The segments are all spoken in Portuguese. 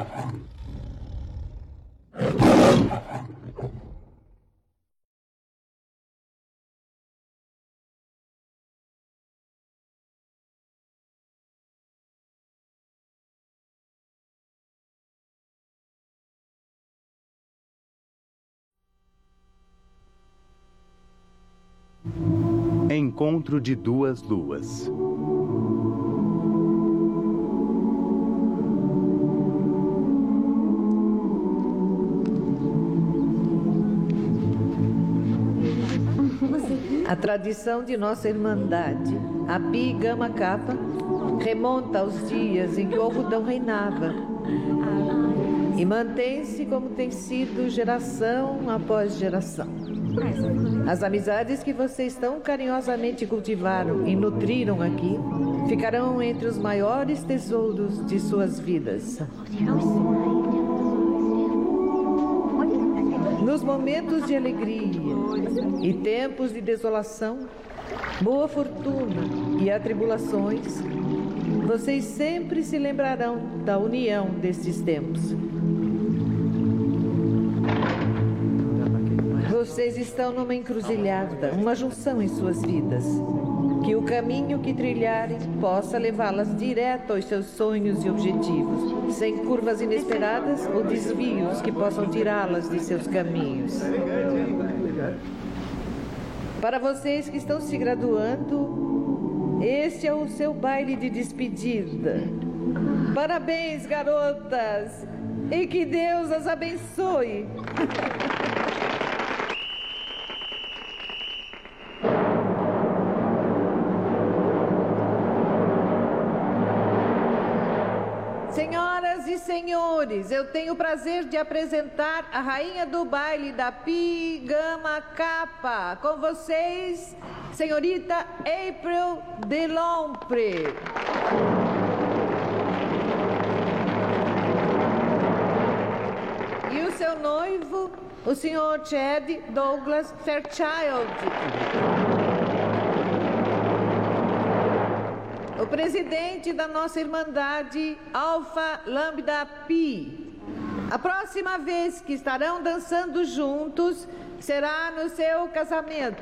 Encontro de duas luas. A tradição de nossa irmandade, a Pi Gama Kappa, remonta aos dias em que o algodão reinava e mantém-se como tem sido geração após geração. As amizades que vocês tão carinhosamente cultivaram e nutriram aqui ficarão entre os maiores tesouros de suas vidas. Nos momentos de alegria e tempos de desolação, boa fortuna e atribulações, vocês sempre se lembrarão da união destes tempos. Vocês estão numa encruzilhada, uma junção em suas vidas. Que o caminho que trilharem possa levá-las direto aos seus sonhos e objetivos, sem curvas inesperadas ou desvios que possam tirá-las de seus caminhos. Para vocês que estão se graduando, este é o seu baile de despedida. Parabéns, garotas! E que Deus as abençoe! Senhoras e senhores, eu tenho o prazer de apresentar a rainha do baile da Pi Gama Kappa. Com vocês, senhorita April Delompre. E o seu noivo, o senhor Chad Douglas Fairchild. O presidente da nossa irmandade, Alpha Lambda Pi. A próxima vez que estarão dançando juntos será no seu casamento.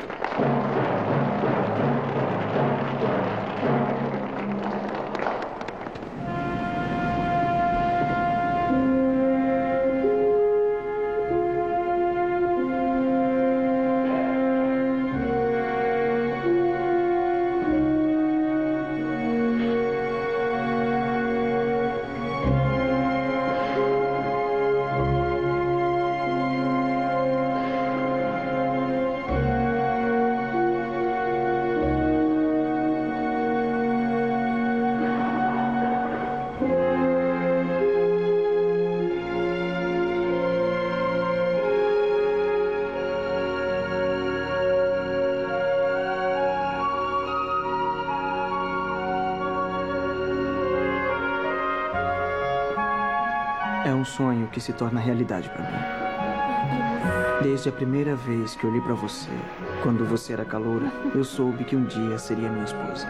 É um sonho que se torna realidade para mim. Desde a primeira vez que olhei para você, quando você era caloura, eu soube que um dia seria minha esposa.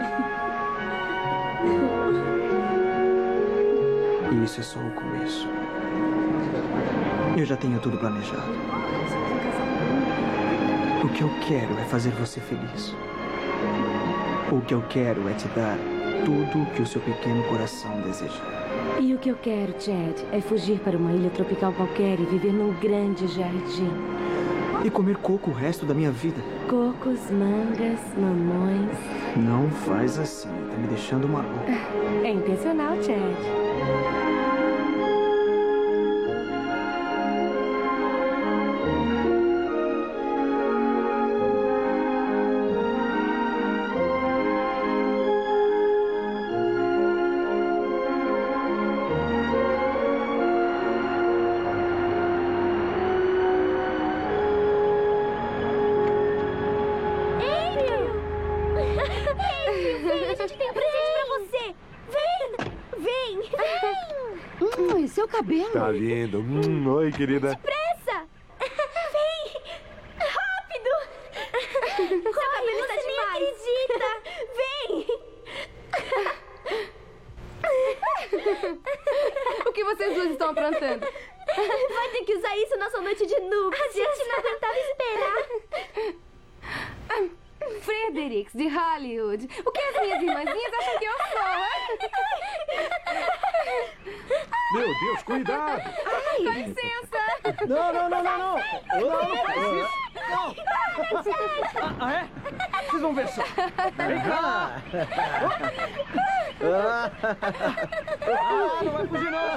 E isso é só o começo. Eu já tenho tudo planejado. O que eu quero é fazer você feliz. O que eu quero é te dar tudo o que o seu pequeno coração deseja. E o que eu quero, Chad, é fugir para uma ilha tropical qualquer e viver num grande jardim. E comer coco o resto da minha vida. Cocos, mangas, mamões. Não faz assim, tá me deixando maluco. É intencional, Chad. Seu cabelo. Tá lindo. Oi, querida. Depressa! Vem! Rápido! Seu cabelo está demais! Vem! O que que vocês duas estão aprontando? Vai ter que usar isso nossa noite de núpcias. A gente não aguentava esperar. Fredericks, de Hollywood. O que as minhas irmãzinhas acham que eu sou? Meu Deus, cuidado! Com licença. Não! Não faz isso! Não! Ah, é? Vocês vão ver só. Vem cá! Não vai fugir, não!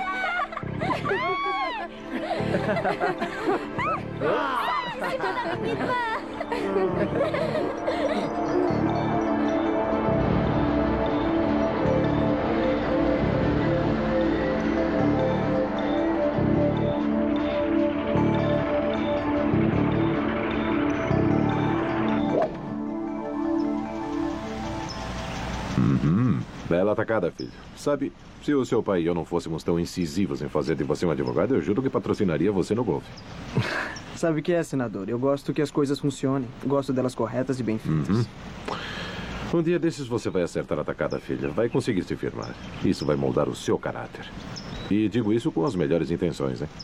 Bela atacada, filho. Sabe, se o seu pai e eu não fôssemos tão incisivos em fazer de você um advogado, eu juro que patrocinaria você no golfe. Sabe o que é, senador? Eu gosto que as coisas funcionem. Gosto delas corretas e bem feitas. Um dia desses você vai acertar a atacada, filha. Vai conseguir se firmar. Isso vai moldar o seu caráter. E digo isso com as melhores intenções, hein?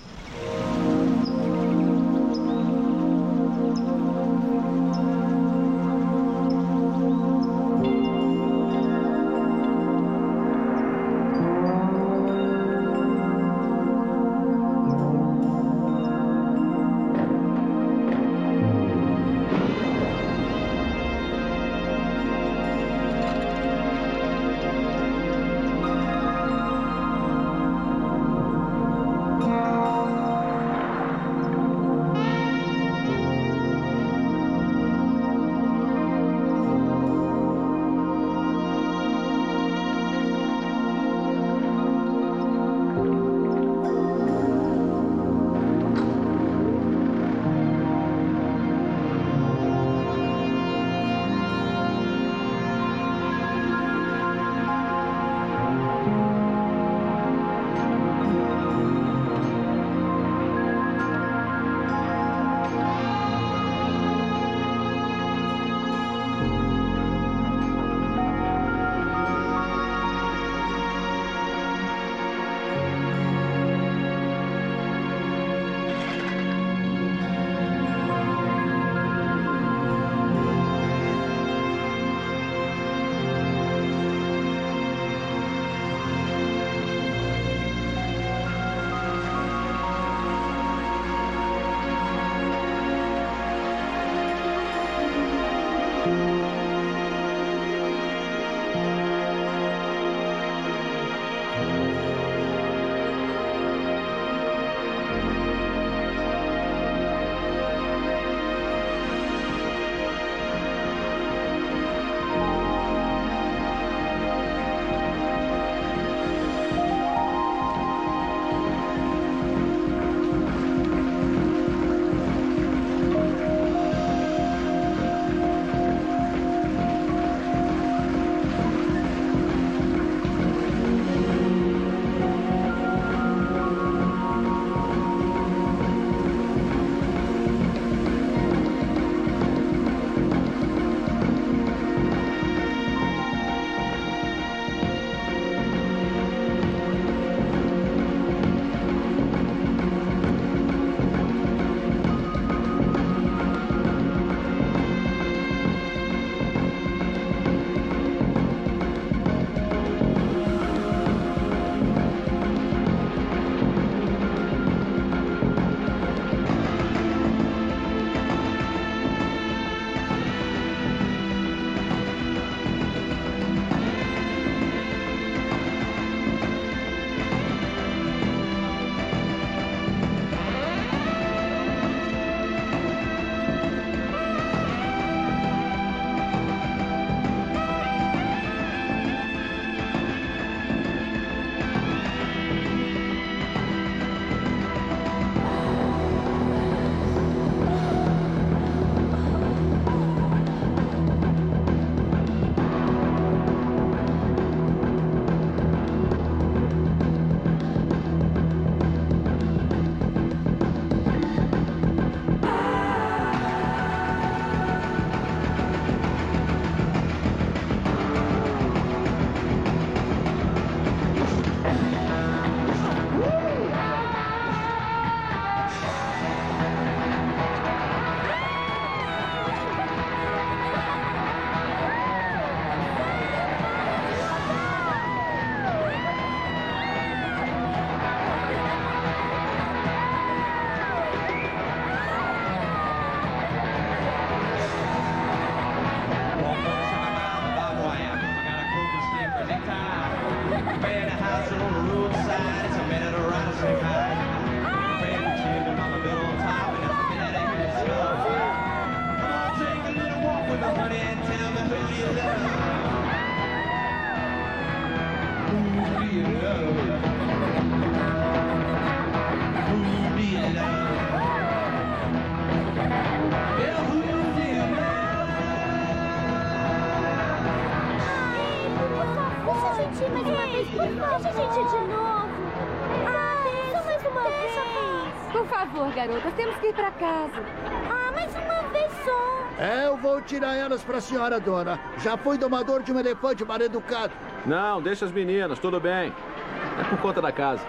Deixa a gente de novo. Só mais uma vez. Por favor, garotas, temos que ir pra casa. Mais uma vez só. Eu vou tirar elas pra senhora, dona. Já fui domador de um elefante mal educado. Não, deixa as meninas, tudo bem. É por conta da casa.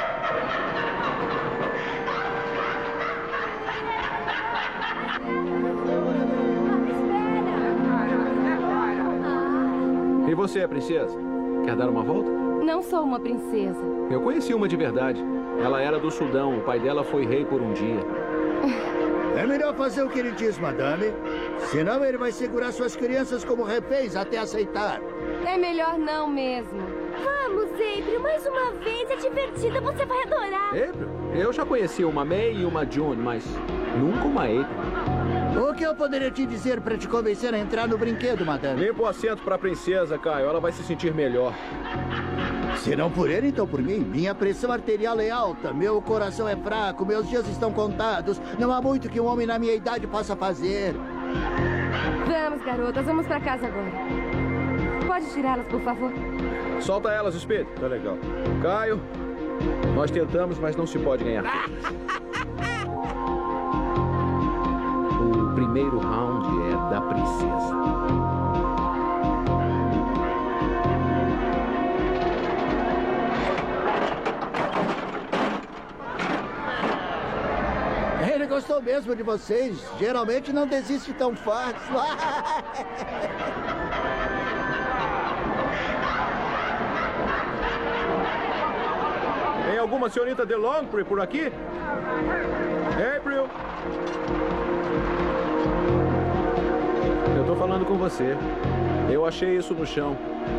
E você, princesa? Quer dar uma volta? Não sou uma princesa. Eu conheci uma de verdade. Ela era do Sudão. O pai dela foi rei por um dia. É melhor fazer o que ele diz, madame. Senão ele vai segurar suas crianças como reféns até aceitar. É melhor não mesmo. Vamos, April, mais uma vez. É divertida, você vai adorar. April? Eu já conheci uma May e uma June, mas nunca uma April. O que eu poderia te dizer para te convencer a entrar no brinquedo, madame? Limpa o assento para a princesa, Caio. Ela vai se sentir melhor. Se não por ele, então por mim. Minha pressão arterial é alta, meu coração é fraco, meus dias estão contados. Não há muito que um homem na minha idade possa fazer. Vamos, garotas, vamos pra casa agora. Pode tirá-las, por favor? Solta elas, Speed. Tá legal. Caio, nós tentamos, mas não se pode ganhar. O primeiro round é da princesa. Ele gostou mesmo de vocês. Geralmente não desiste tão fácil. Tem alguma senhorita DeLongpre por aqui? April! Eu tô falando com você. Eu achei isso no chão.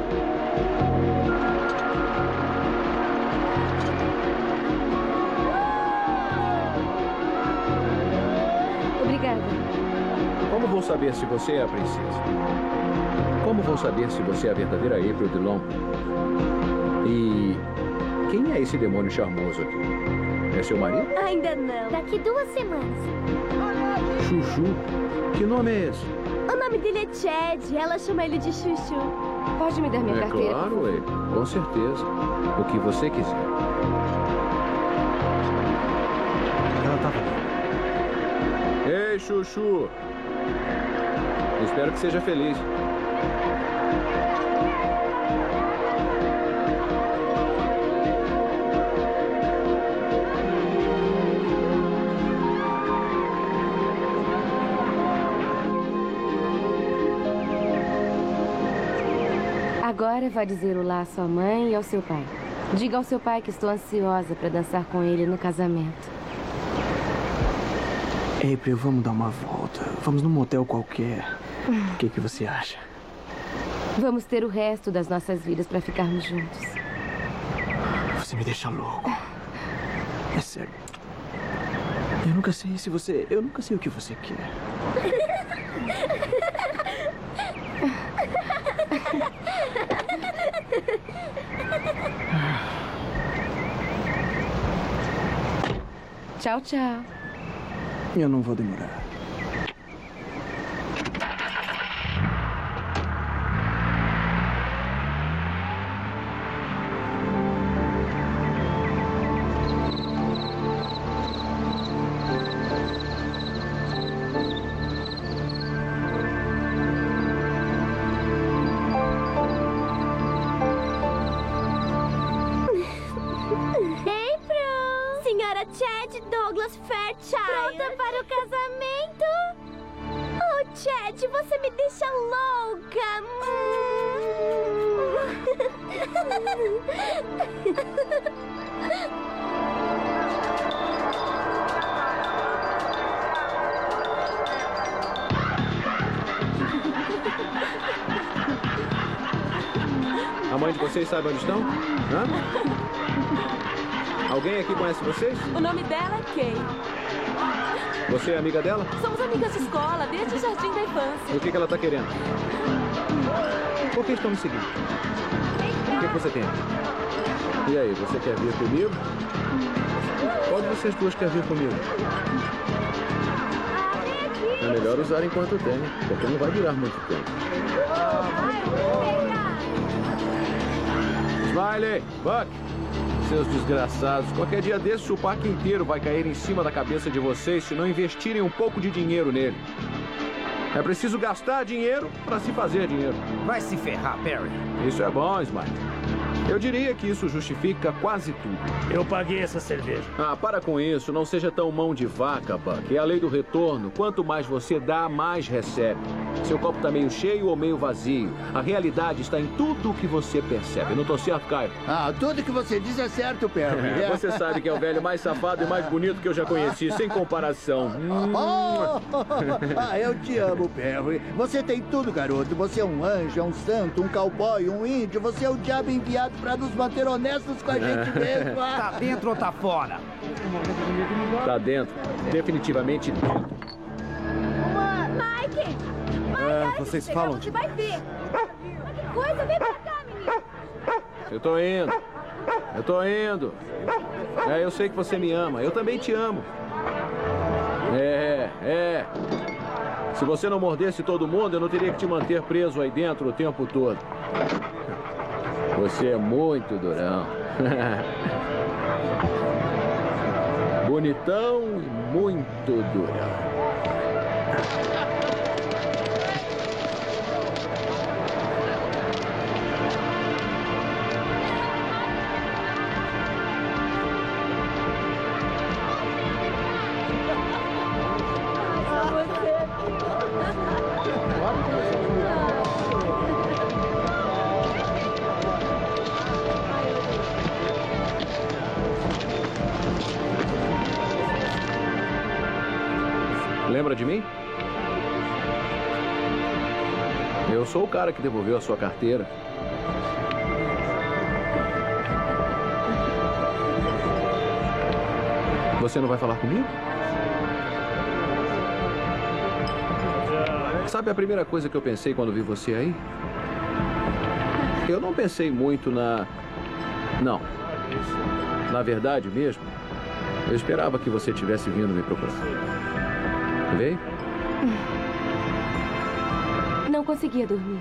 Obrigada. Como vou saber se você é a princesa? Como vou saber se você é a verdadeira April DeLongpre? E quem é esse demônio charmoso aqui? É seu marido? Ainda não. Daqui 2 semanas. Chuchu? Que nome é esse? O nome dele é Chad. Ela chama ele de Chuchu. Pode me dar minha carteira? Claro, April. Com certeza. O que você quiser. Ela estava ali. Ei, Chuchu. Espero que seja feliz. Agora vá dizer olá à sua mãe e ao seu pai. Diga ao seu pai que estou ansiosa para dançar com ele no casamento. April, vamos dar uma volta. Vamos num motel qualquer. O que você acha? Vamos ter o resto das nossas vidas para ficarmos juntos. Você me deixa louco. É sério. Eu nunca sei se você... Eu nunca sei o que você quer. Tchau, tchau. Eu não vou demorar. Senhora Chad Douglas Fairchild. Pronta para o casamento? Oh, Chad, você me deixa louca. Amanhã mãe de vocês sabe onde estão? Hã? Alguém aqui conhece vocês? O nome dela é Kay. Você é amiga dela? Somos amigas de escola, desde o jardim da infância. O que ela está querendo? Por que estão me seguindo? O que você tem? E aí, você quer vir comigo? Qual de vocês duas quer vir comigo? É melhor usar enquanto tem, porque não vai durar muito tempo. Smiley, Buck, seus desgraçados. Qualquer dia desses o parque inteiro vai cair em cima da cabeça de vocês se não investirem um pouco de dinheiro nele. É preciso gastar dinheiro para se fazer dinheiro. Vai se ferrar, Perry. Isso é bom, Smiley. Eu diria que isso justifica quase tudo. Eu paguei essa cerveja. Ah, para com isso. Não seja tão mão de vaca, Buck. É a lei do retorno. Quanto mais você dá, mais recebe. Seu copo está meio cheio ou meio vazio. A realidade está em tudo o que você percebe. Não tô certo, Caio? Ah, tudo que você diz é certo, Perry. Você sabe que é o velho mais safado e mais bonito que eu já conheci, sem comparação. Eu te amo, Perry. Você tem tudo, garoto. Você é um anjo, é um santo, um cowboy, um índio. Você é o diabo enviado para nos manter honestos com a gente mesmo. Tá dentro ou tá fora? Tá dentro. Definitivamente dentro. Mike! Vocês falam Você vai ver. Que coisa, vem pra cá, menino. Eu tô indo. Eu sei que você me ama. Eu também te amo. Se você não mordesse todo mundo, eu não teria que te manter preso aí dentro o tempo todo. Você é muito durão. Bonitão e muito durão. Lembra de mim? Eu sou o cara que devolveu a sua carteira. Você não vai falar comigo? Sabe a primeira coisa que eu pensei quando vi você aí? Eu não pensei muito na... Não. Na verdade mesmo, eu esperava que você tivesse vindo me procurar. Veio? Não conseguia dormir.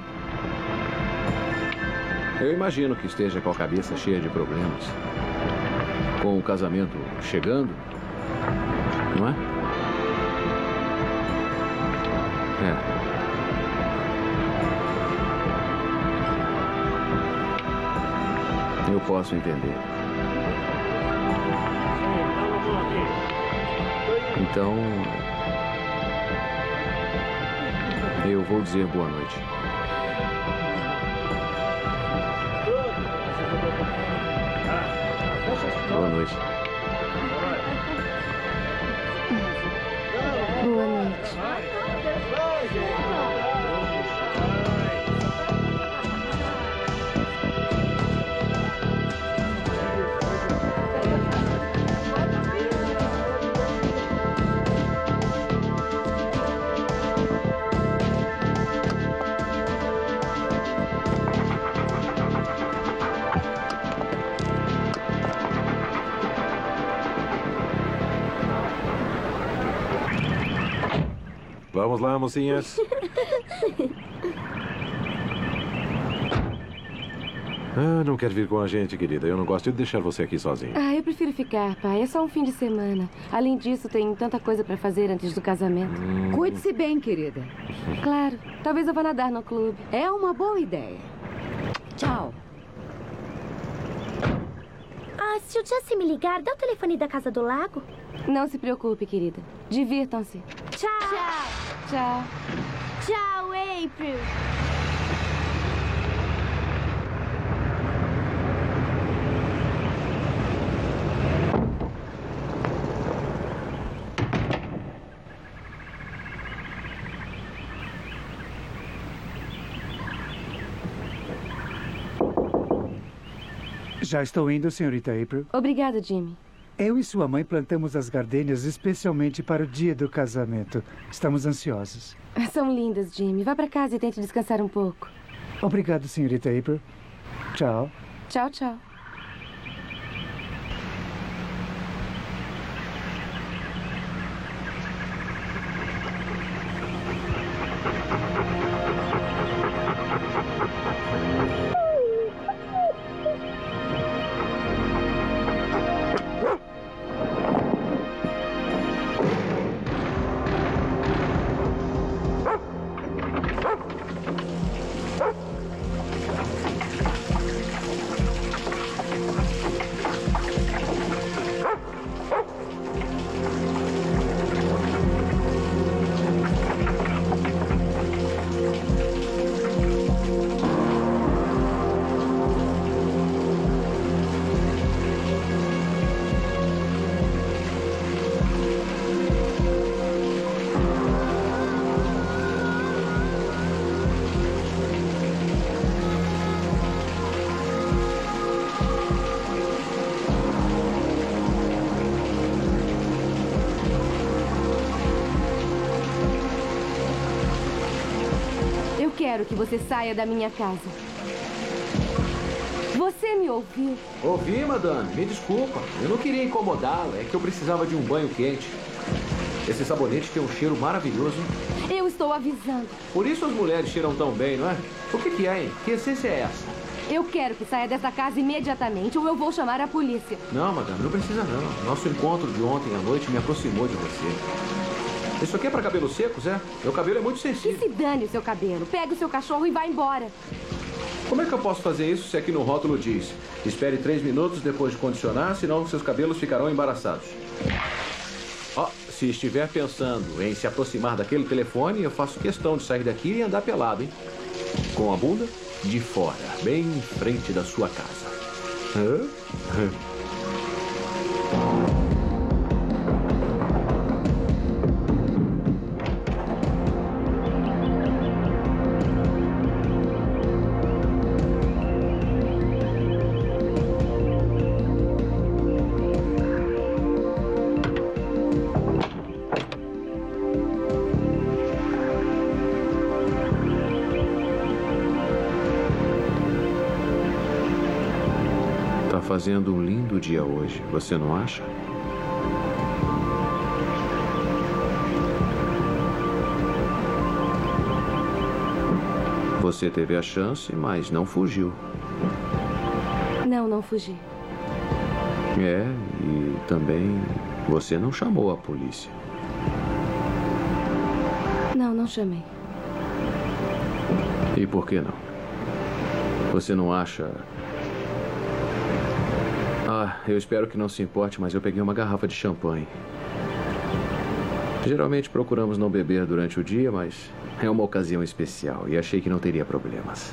Eu imagino que esteja com a cabeça cheia de problemas. Com o casamento chegando, não é? Eu posso entender. Então, eu vou dizer boa noite. Boa noite. Boa noite. Vamos lá, mocinhas. Não quer vir com a gente, querida. Eu não gosto de deixar você aqui sozinha. Eu prefiro ficar, pai. É só um fim de semana. Além disso, tem tanta coisa pra fazer antes do casamento. Cuide-se bem, querida. Claro. Talvez eu vá nadar no clube. É uma boa ideia. Tchau. Se o Jesse me ligar, dá o telefone da Casa do Lago. Não se preocupe, querida. Divirtam-se. Tchau. Tchau. Tchau, April. Já estou indo, senhorita April. Obrigada, Jimmy. Eu e sua mãe plantamos as gardênias especialmente para o dia do casamento. Estamos ansiosos. São lindas, Jimmy. Vá para casa e tente descansar um pouco. Obrigado, senhorita April. Tchau. Tchau, tchau. Quero que você saia da minha casa. Você me ouviu? Ouvi, madame. Me desculpa. Eu não queria incomodá-la. É que eu precisava de um banho quente. Esse sabonete tem um cheiro maravilhoso. Eu estou avisando. Por isso as mulheres cheiram tão bem, não é? O que é, hein? Que essência é essa? Eu quero que saia dessa casa imediatamente ou eu vou chamar a polícia. Não, madame. Não precisa, não. Nosso encontro de ontem à noite me aproximou de você. Isso aqui é para cabelos secos, é? Meu cabelo é muito sensível. Que se dane o seu cabelo. Pega o seu cachorro e vá embora. Como é que eu posso fazer isso se aqui no rótulo diz: espere 3 minutos depois de condicionar, senão seus cabelos ficarão embaraçados? Ó, se estiver pensando em se aproximar daquele telefone, eu faço questão de sair daqui e andar pelado, hein? Com a bunda de fora, bem em frente da sua casa. Fazendo um lindo dia hoje, você não acha? Você teve a chance, mas não fugiu. Não fugi. É, e também você não chamou a polícia. Não chamei. E por que não? Você não acha... eu espero que não se importe, mas eu peguei uma garrafa de champanhe. Geralmente procuramos não beber durante o dia, mas é uma ocasião especial e achei que não teria problemas.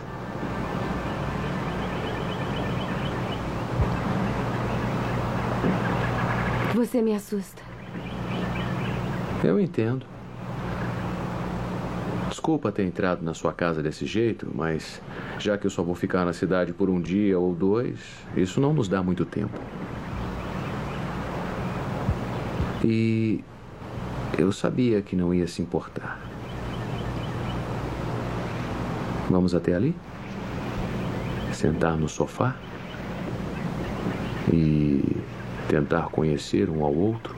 Você me assusta. Eu entendo. Desculpa ter entrado na sua casa desse jeito, mas já que eu só vou ficar na cidade por um dia ou 2, isso não nos dá muito tempo. E eu sabia que não ia se importar. Vamos até ali? Sentar no sofá? E tentar conhecer um ao outro?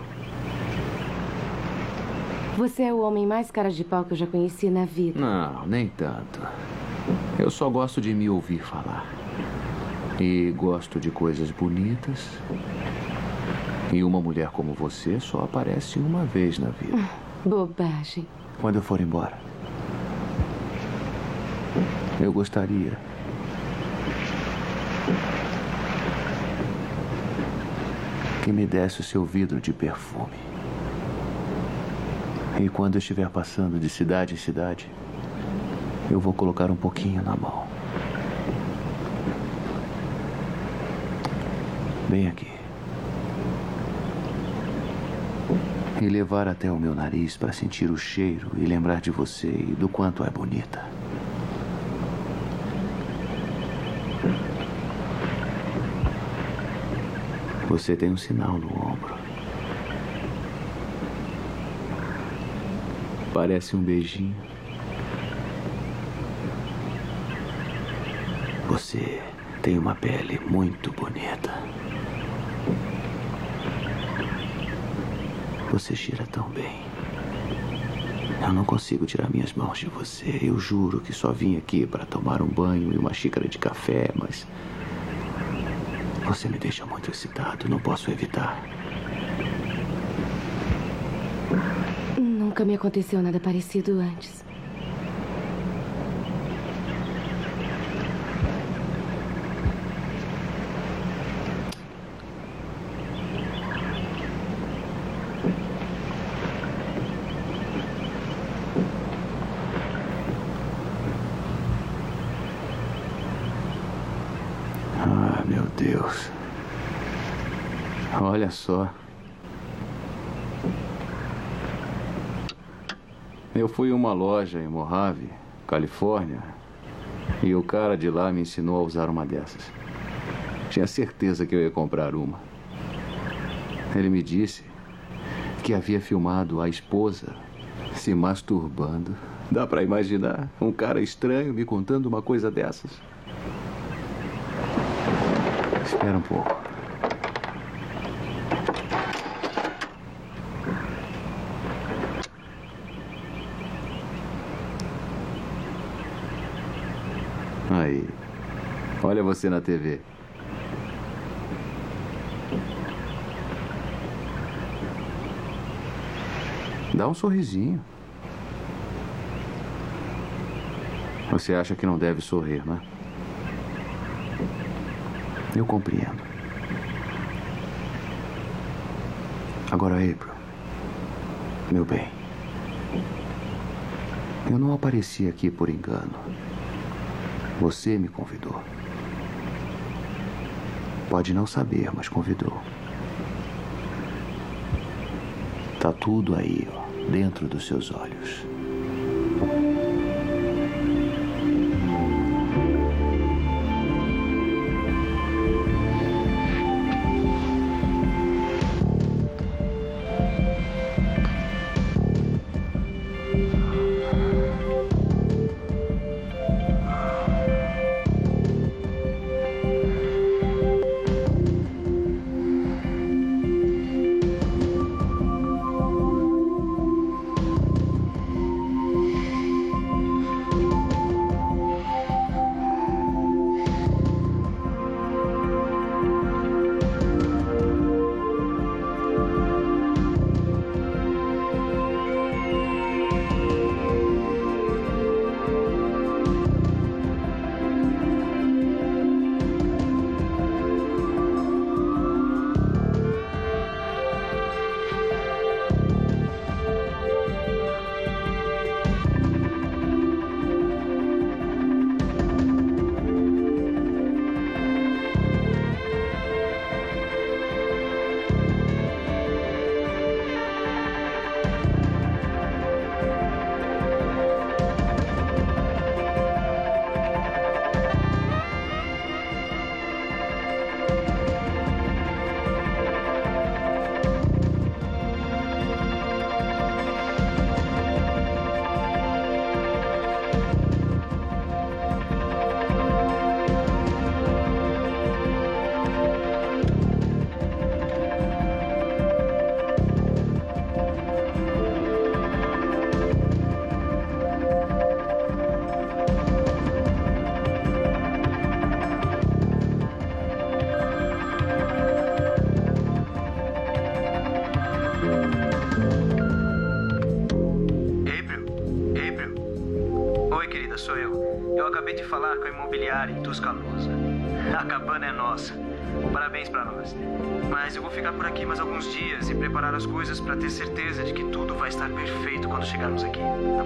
Você é o homem mais cara de pau que eu já conheci na vida. Não, nem tanto. Eu só gosto de me ouvir falar. E gosto de coisas bonitas. E uma mulher como você só aparece uma vez na vida. Bobagem. Quando eu for embora, eu gostaria que me desse o seu vidro de perfume. E quando eu estiver passando de cidade em cidade, eu vou colocar um pouquinho na mão. Bem aqui. E levar até o meu nariz para sentir o cheiro e lembrar de você e do quanto é bonita. Você tem um sinal no ombro. Parece um beijinho. Você tem uma pele muito bonita. Você cheira tão bem. Eu não consigo tirar minhas mãos de você. Eu juro que só vim aqui para tomar um banho e uma xícara de café, mas... você me deixa muito excitado, não posso evitar. Nunca me aconteceu nada parecido antes. Ah, meu Deus. Olha só. Eu fui a uma loja em Mojave, Califórnia, e o cara de lá me ensinou a usar uma dessas. Tinha certeza que eu ia comprar uma. Ele me disse que havia filmado a esposa se masturbando. Dá pra imaginar um cara estranho me contando uma coisa dessas? Espera um pouco. Aí. Olha você na TV. Dá um sorrisinho. Você acha que não deve sorrir, né? Eu compreendo. Agora, April, meu bem, eu não apareci aqui por engano. Você me convidou. Pode não saber, mas convidou. Tá tudo aí, ó, dentro dos seus olhos. Falar com a imobiliária em Tuscaloosa. A cabana é nossa. Parabéns pra nós. Mas eu vou ficar por aqui mais alguns dias e preparar as coisas pra ter certeza de que tudo vai estar perfeito quando chegarmos aqui, tá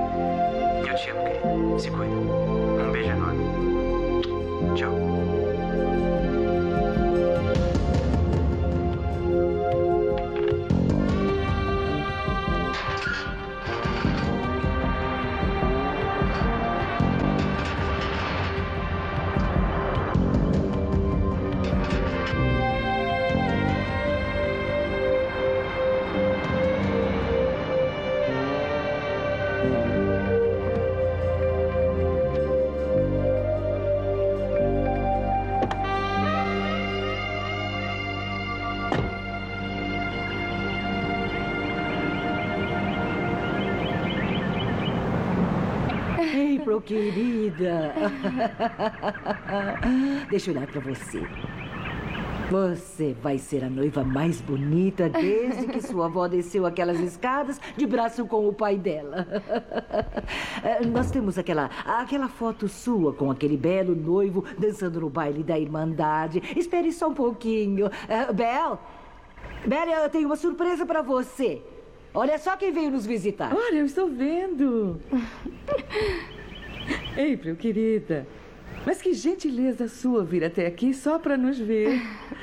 bom? Eu te amo, querido. Se cuida. Um beijo enorme. Tchau. April, querida. Deixa eu olhar pra você. Você vai ser a noiva mais bonita desde que sua avó desceu aquelas escadas de braço com o pai dela. Nós temos aquela foto sua com aquele belo noivo dançando no baile da Irmandade. Espere só um pouquinho. Belle, eu tenho uma surpresa para você. Olha só quem veio nos visitar. Olha, eu estou vendo. April, querida. Mas que gentileza sua vir até aqui só para nos ver.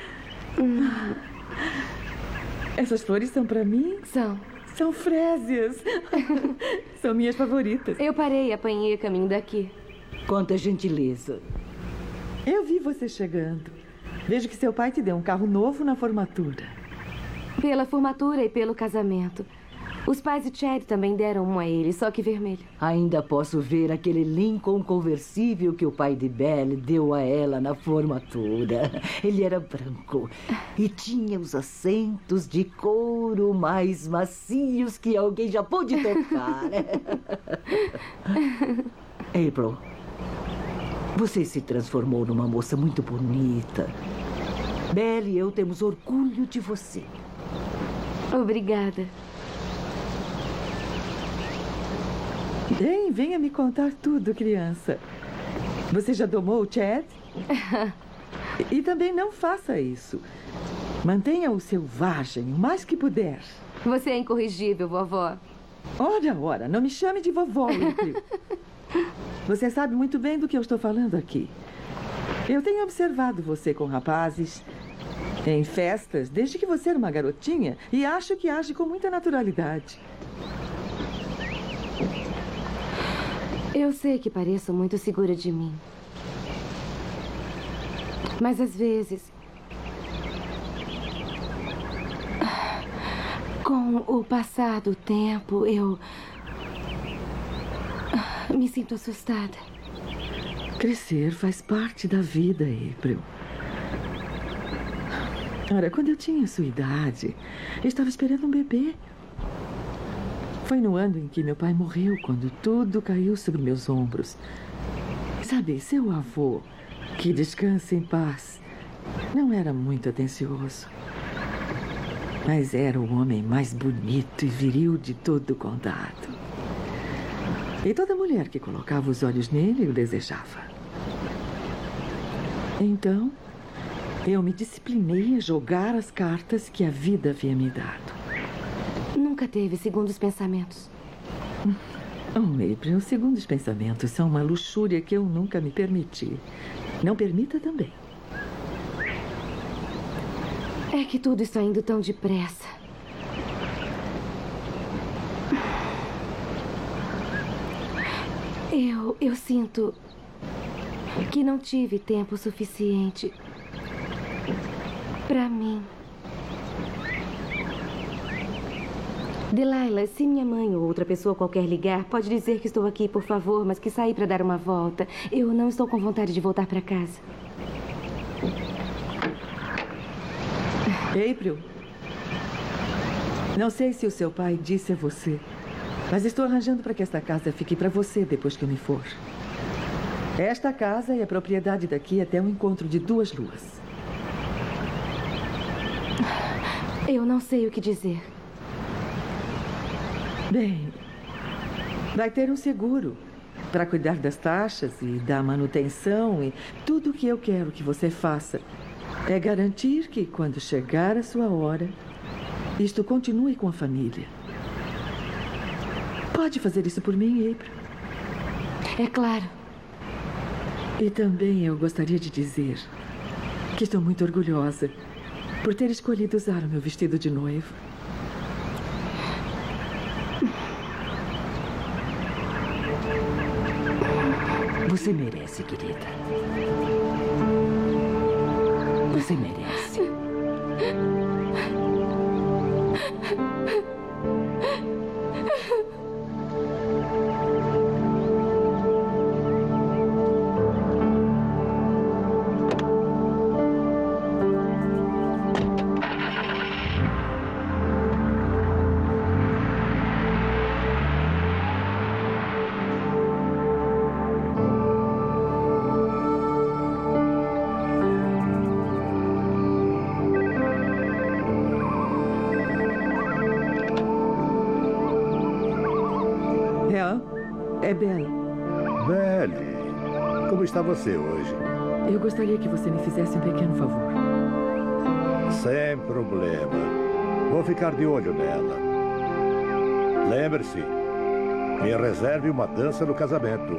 Essas flores são para mim? São. São frésias. São minhas favoritas. Eu parei e apanhei a caminho daqui. Quanta gentileza. Eu vi você chegando. Vejo que seu pai te deu um carro novo na formatura. Pela formatura e pelo casamento. Os pais de Chad também deram um a ele, só que vermelho. Ainda posso ver aquele Lincoln conversível que o pai de Belle deu a ela na formatura. Ele era branco e tinha os assentos de couro mais macios que alguém já pôde tocar. April, você se transformou numa moça muito bonita. Belle e eu temos orgulho de você. Obrigada. Bem, venha me contar tudo, criança. Você já domou o Chad? E também não faça isso. Mantenha-o selvagem o mais que puder. Você é incorrigível, vovó. Ora, não me chame de vovó, April. Você sabe muito bem do que eu estou falando aqui. Eu tenho observado você com rapazes, em festas, desde que você era uma garotinha, e acho que age com muita naturalidade. Eu sei que pareço muito segura de mim. Mas às vezes, com o passar do tempo, eu me sinto assustada. Crescer faz parte da vida, April. Ora, quando eu tinha sua idade, eu estava esperando um bebê. Foi no ano em que meu pai morreu, quando tudo caiu sobre meus ombros. Sabe, seu avô, que descanse em paz, não era muito atencioso. Mas era o homem mais bonito e viril de todo o condado. E toda mulher que colocava os olhos nele o desejava. Então, eu me disciplinei a jogar as cartas que a vida havia me dado. Nunca teve segundos pensamentos. April, os segundos pensamentos são uma luxúria que eu nunca me permiti. Não permita também. É que tudo está indo tão depressa. Eu sinto que não tive tempo suficiente para mim. Delilah, se minha mãe ou outra pessoa qualquer ligar, pode dizer que estou aqui, por favor, mas que saí para dar uma volta. Eu não estou com vontade de voltar para casa. April, não sei se o seu pai disse a você, mas estou arranjando para que esta casa fique para você depois que eu me for. Esta casa é a propriedade daqui até o encontro de 2 luas. Eu não sei o que dizer. Bem, vai ter um seguro para cuidar das taxas e da manutenção e tudo o que eu quero que você faça é garantir que, quando chegar a sua hora, isto continue com a família. Pode fazer isso por mim, April? É claro. E também eu gostaria de dizer que estou muito orgulhosa por ter escolhido usar o meu vestido de noiva. Você merece, querida. Você merece. Real, é Belle. Belle, como está você hoje? Eu gostaria que você me fizesse um pequeno favor. Sem problema. Vou ficar de olho nela. Lembre-se, me reserve uma dança no casamento.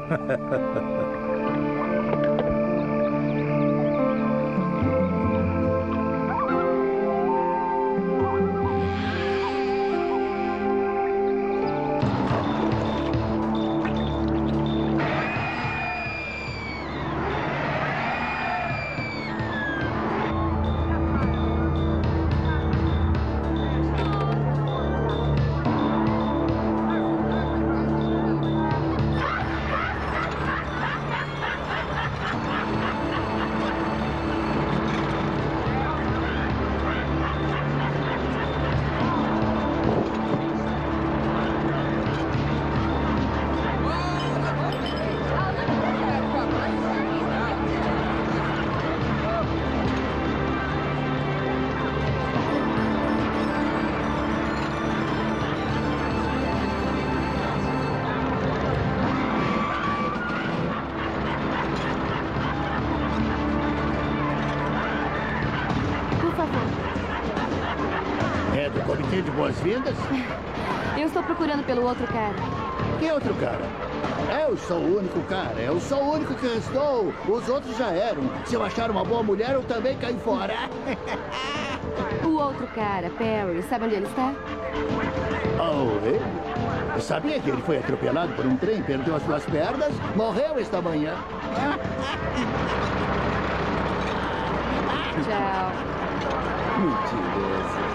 É do comitê de boas-vindas? Eu estou procurando pelo outro cara. Que outro cara? Eu sou o único cara. Eu sou o único que restou. Os outros já eram. Se eu achar uma boa mulher, eu também caio fora. O outro cara, Perry, sabe onde ele está? Oh, ele? Sabia que ele foi atropelado por um trem, perdeu as duas pernas, morreu esta manhã. Tchau. Mentiroso.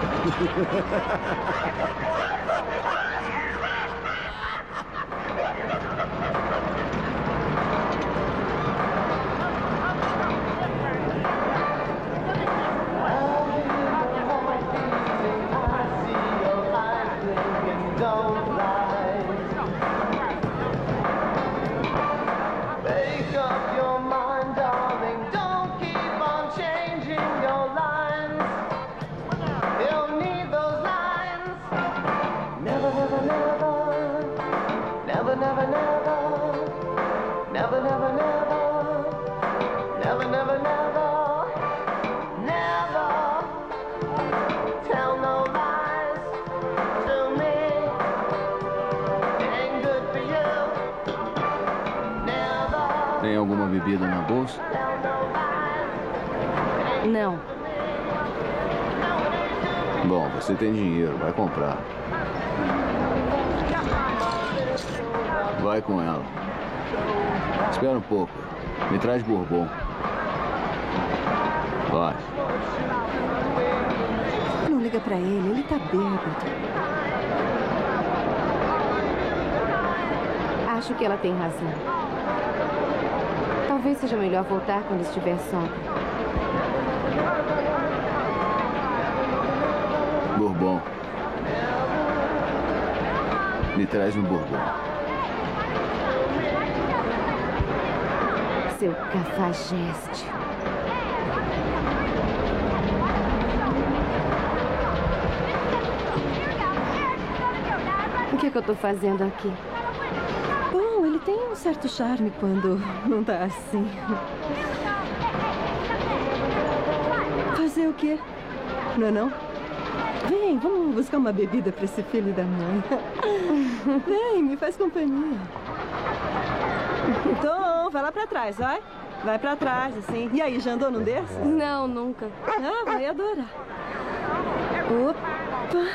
Tem alguma bebida na bolsa? Não. Bom, você tem dinheiro, vai comprar. Vai com ela. Espera um pouco. Me traz bourbon. Vai. Não liga pra ele tá bêbado. Acho que ela tem razão. Talvez seja melhor voltar quando estiver sóbrio. Bourbon. Me traz um bourbon. Seu cafajeste. O que é que eu tô fazendo aqui? Bom, ele tem um certo charme quando não tá assim. Fazer o quê? Não é não? Vem, vamos buscar uma bebida pra esse filho da mãe. Vem, me faz companhia. Tom, vai lá pra trás, vai. Vai pra trás, assim. E aí, já andou num desses? Não, nunca. Ah, vai adorar. Opa.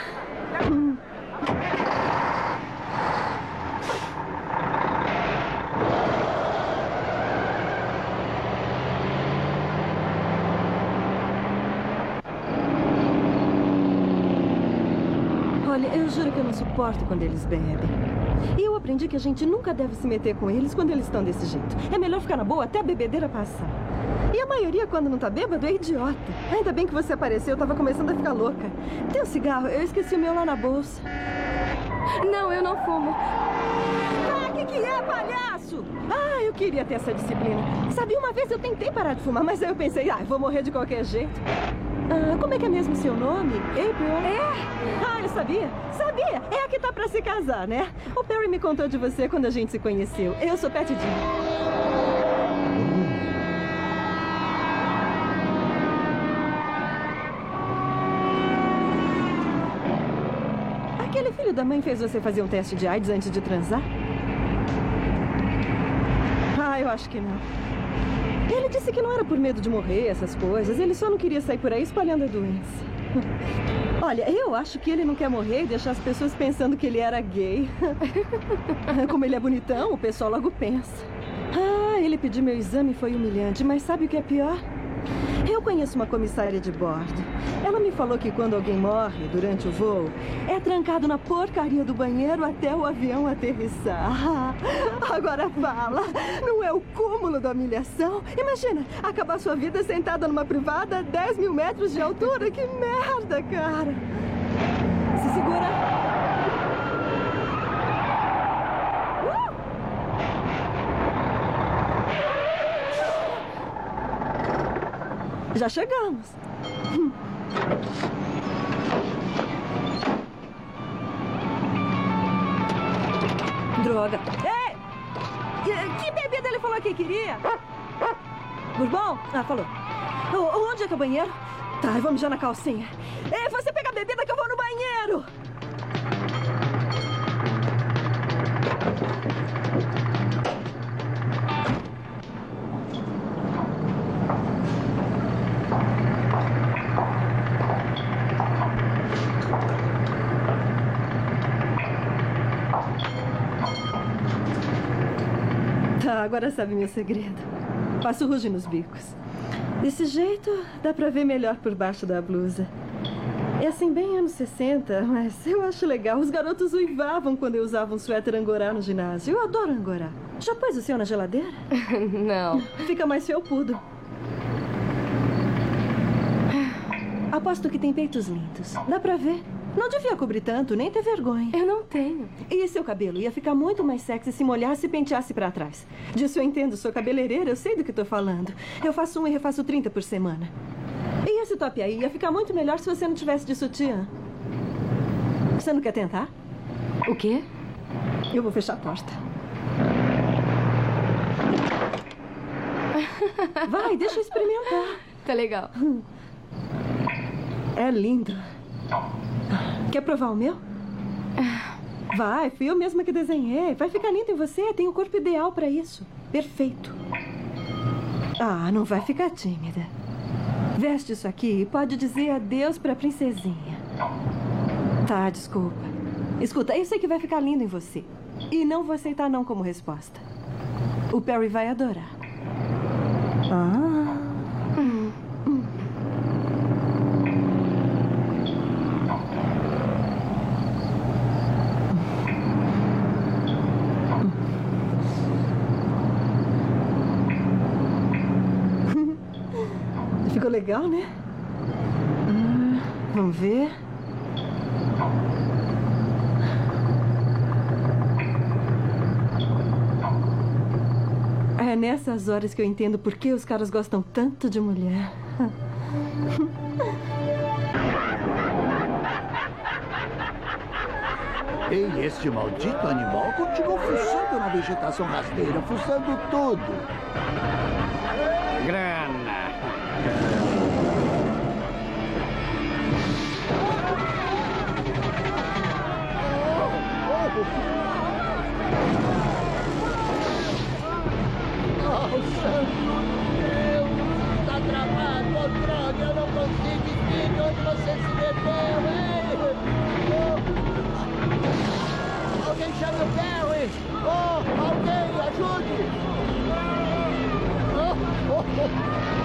Olha, eu juro que eu não suporto quando eles bebem. E eu aprendi que a gente nunca deve se meter com eles quando eles estão desse jeito. É melhor ficar na boa até a bebedeira passar. E a maioria, quando não tá bêbado, é idiota. Ainda bem que você apareceu, eu tava começando a ficar louca. Tem um cigarro? Eu esqueci o meu lá na bolsa. Não, eu não fumo. Ah, que é, palhaço? Ah, eu queria ter essa disciplina. Sabe, uma vez eu tentei parar de fumar, mas aí eu pensei, vou morrer de qualquer jeito. Como é que é mesmo seu nome? April? Eu sabia. Sabia. É a que tá pra se casar, né? O Perry me contou de você quando a gente se conheceu. Eu sou Patty Jean. Aquele filho da mãe fez você fazer um teste de AIDS antes de transar? Eu acho que não. Ele disse que não era por medo de morrer, essas coisas. Ele só não queria sair por aí espalhando a doença. Olha, eu acho que ele não quer morrer e deixar as pessoas pensando que ele era gay. Como ele é bonitão, o pessoal logo pensa. Ele pediu meu exame e foi humilhante. Mas sabe o que é pior? Eu conheço uma comissária de bordo. Ela me falou que quando alguém morre durante o voo, é trancado na porcaria do banheiro até o avião aterrissar. Agora fala, não é o cúmulo da humilhação? Imagina, acabar sua vida sentada numa privada a 10 mil metros de altura. Que merda, cara. Se segura. Já chegamos. Droga. Ei! Que bebida ele falou que queria? Bourbon? Falou. Onde é que é o banheiro? Tá, vamos já na calcinha. Ei, você pega a bebida que eu vou no banheiro. Agora sabe meu segredo. Passo ruge nos bicos. Desse jeito, dá pra ver melhor por baixo da blusa. É assim, bem anos 60, mas eu acho legal. Os garotos uivavam quando eu usava um suéter angorá no ginásio. Eu adoro angorá. Já pôs o seu na geladeira? Não. Fica mais felpudo. Aposto que tem peitos lindos. Dá pra ver. Não devia cobrir tanto, nem ter vergonha. Eu não tenho. E seu cabelo? Ia ficar muito mais sexy se molhasse e penteasse pra trás. Disso eu entendo, sou cabeleireira, eu sei do que tô falando. Eu faço 1 e refaço 30 por semana. E esse top aí ia ficar muito melhor se você não tivesse de sutiã. Você não quer tentar? O quê? Eu vou fechar a porta. Vai, deixa eu experimentar. Tá legal. É lindo. Quer provar o meu? Vai, fui eu mesma que desenhei. Vai ficar lindo em você. Tem o corpo ideal pra isso. Perfeito. Não vai ficar tímida. Veste isso aqui e pode dizer adeus pra princesinha. Tá, desculpa. Escuta, eu sei que vai ficar lindo em você. E não vou aceitar não como resposta. O Perry vai adorar. Ficou legal, né? Vamos ver. É nessas horas que eu entendo por que os caras gostam tanto de mulher. Ei, este maldito animal continuou fuçando na vegetação rasteira, fuçando tudo. Grana. Santo Deus, está travado, droga, eu não consigo ir onde você se meteu, hein? Alguém chame o Perry! Alguém, ajude!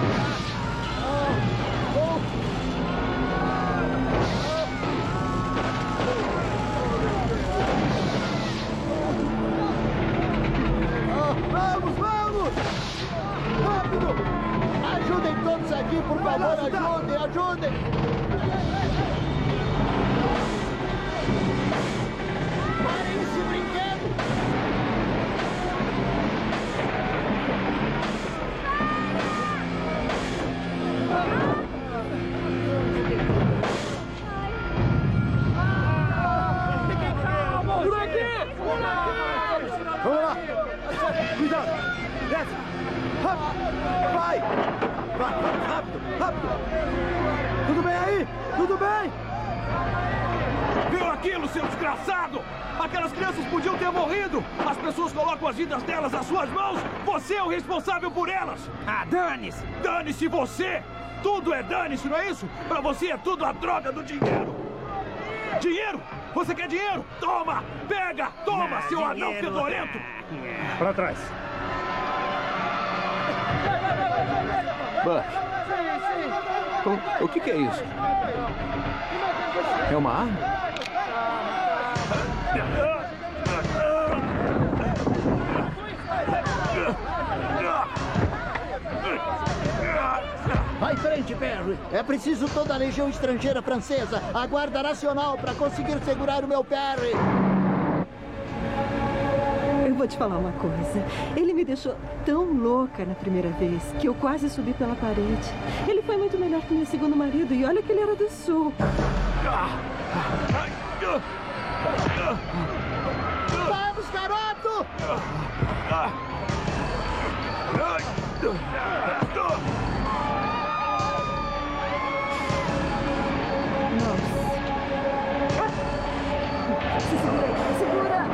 Tudo bem aí? Tudo bem? Viu aquilo, seu desgraçado? Aquelas crianças podiam ter morrido! As pessoas colocam as vidas delas nas suas mãos! Você é o responsável por elas! Ah, dane-se! Dane-se você! Tudo é dane-se, não é isso? Pra você é tudo a droga do dinheiro! Dinheiro? Você quer dinheiro? Toma! Pega! Toma, seu anão fedorento! Pra trás. O que é isso? É uma arma? Vai em frente, Perry. É preciso toda a legião estrangeira francesa, a Guarda Nacional, para conseguir segurar o meu Perry. Eu vou te falar uma coisa. Ele me deixou tão louca na primeira vez que eu quase subi pela parede. Ele foi muito melhor que meu segundo marido e olha que ele era do sul. Vamos, garoto! Se segura aí, segura!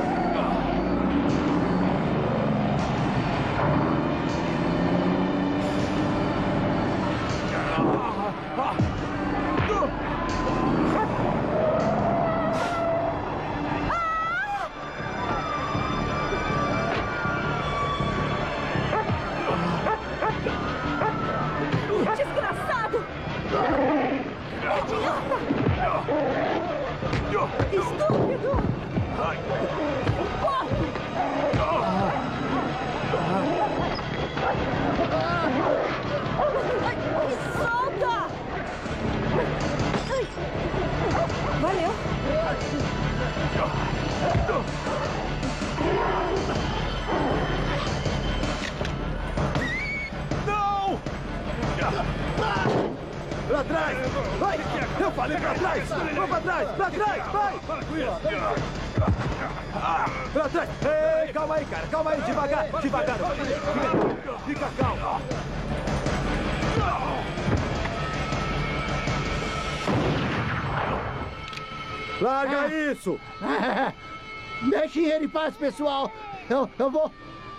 Desgraçado! Idiota! Estúpido! Porco! Me solta! Valeu! Não! Pra trás! Vai! Eu falei pra trás! Vamos pra trás! Pra trás! Vai! Pra trás! Ei, calma aí, cara! Calma aí! Devagar! Devagar! Fica calmo! Larga isso! Deixem ele em paz, pessoal! Eu vou...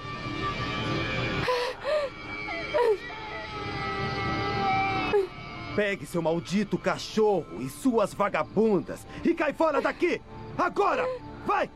Pegue seu maldito cachorro e suas vagabundas e cai fora daqui! Agora! Vai!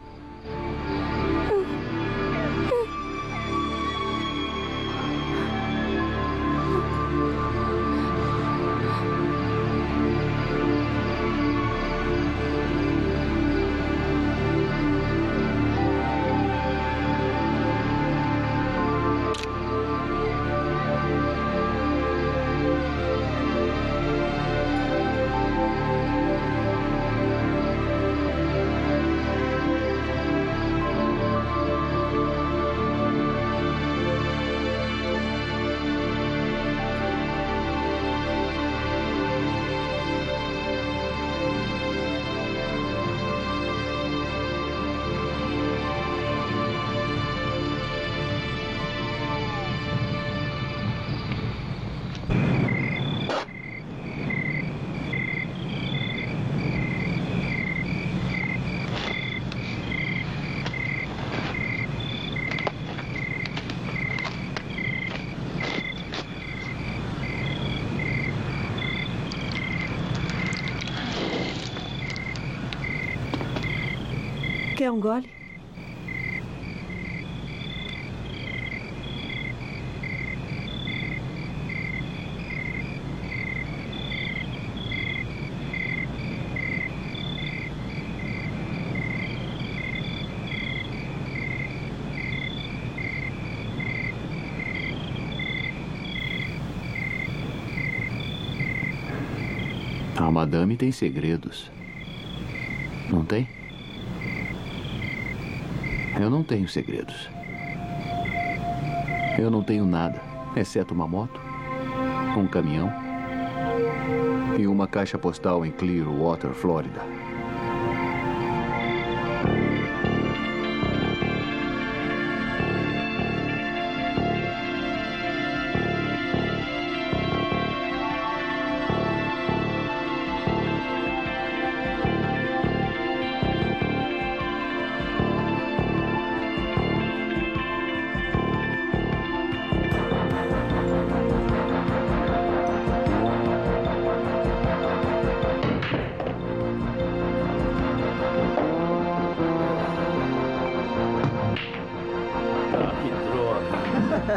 Quer um gole? A madame tem segredos. Não tem? Eu não tenho segredos. Eu não tenho nada, exceto uma moto, um caminhão e uma caixa postal em Clearwater, Flórida.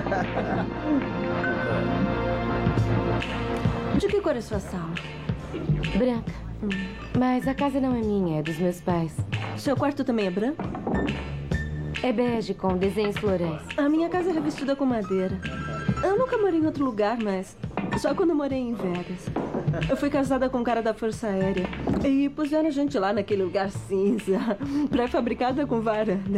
De que cor é sua sala? Branca. Mas a casa não é minha, é dos meus pais. Seu quarto também é branco? É bege, com desenhos florais. A minha casa é revestida com madeira. Eu nunca morei em outro lugar, mas só quando morei em Vegas. Eu fui casada com um cara da Força Aérea. E puseram a gente lá naquele lugar cinza, pré-fabricada com varanda.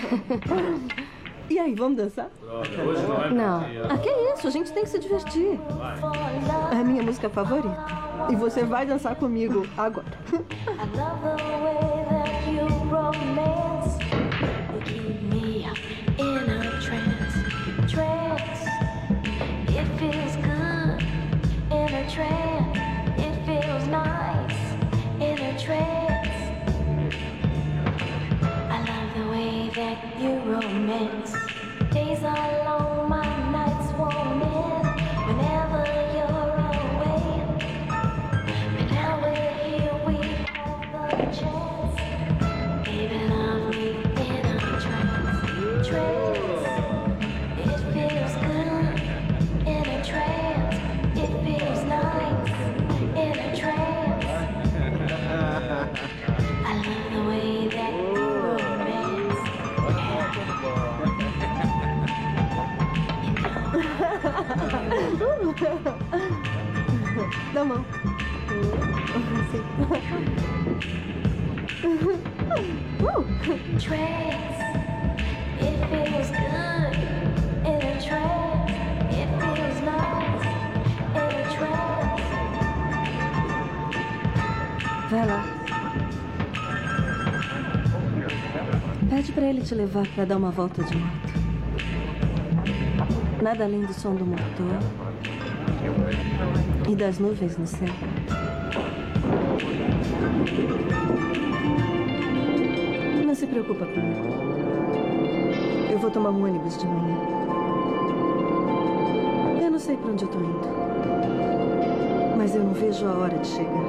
E aí, vamos dançar? Não. Ah, que isso? A gente tem que se divertir. É a minha música favorita. E você vai dançar comigo agora. Days are long, my nights won't end. Whenever you're away, but now we're here, we have the chance. Baby, love me in a trance. Trance, it feels good in a trance. It feels nice in a trance. I love the way that you romance. Dá a mão. Trance, it feels good in a trance. It feels nice in a trance. Vai lá. Pede pra ele te levar pra dar uma volta de moto. Nada além do som do motor e das nuvens no céu. Não se preocupa comigo. Eu vou tomar um ônibus de manhã. Eu não sei pra onde eu tô indo, mas eu não vejo a hora de chegar.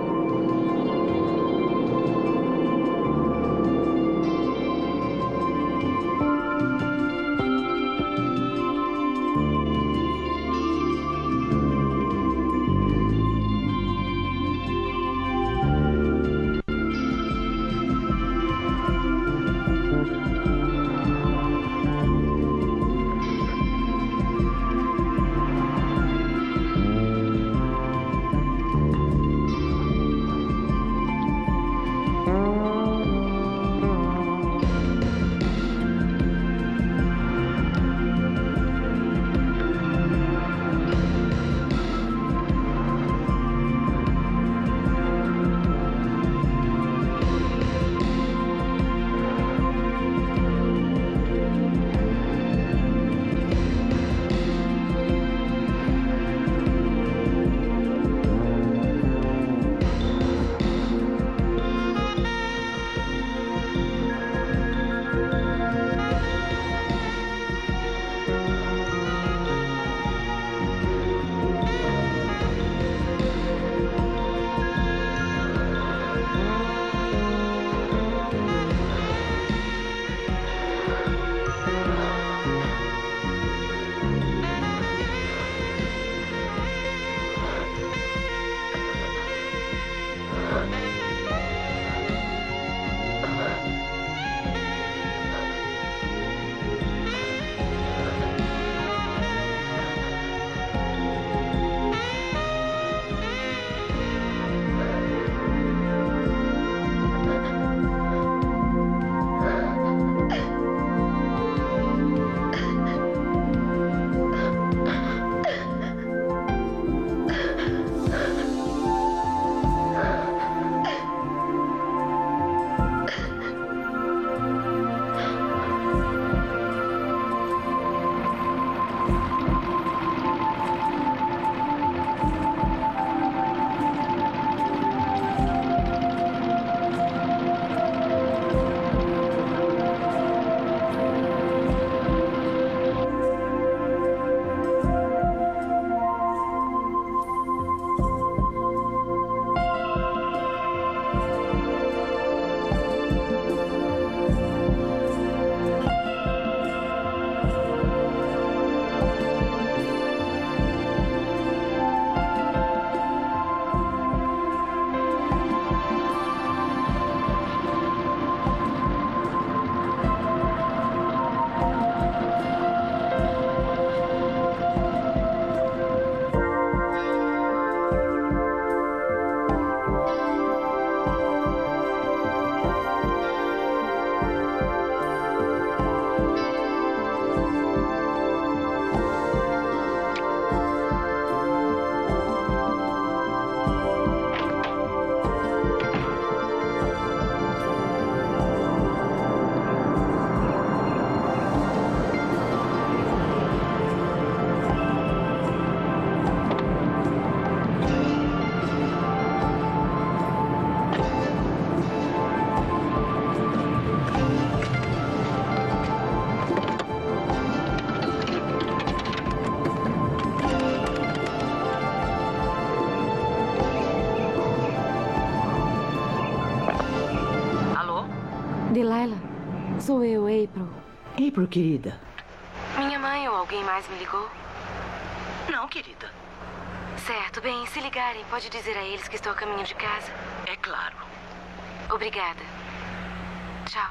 Delilah, sou eu, April. April, querida. Minha mãe ou alguém mais me ligou? Não, querida. Certo, bem, se ligarem, pode dizer a eles que estou a caminho de casa? É claro. Obrigada. Tchau.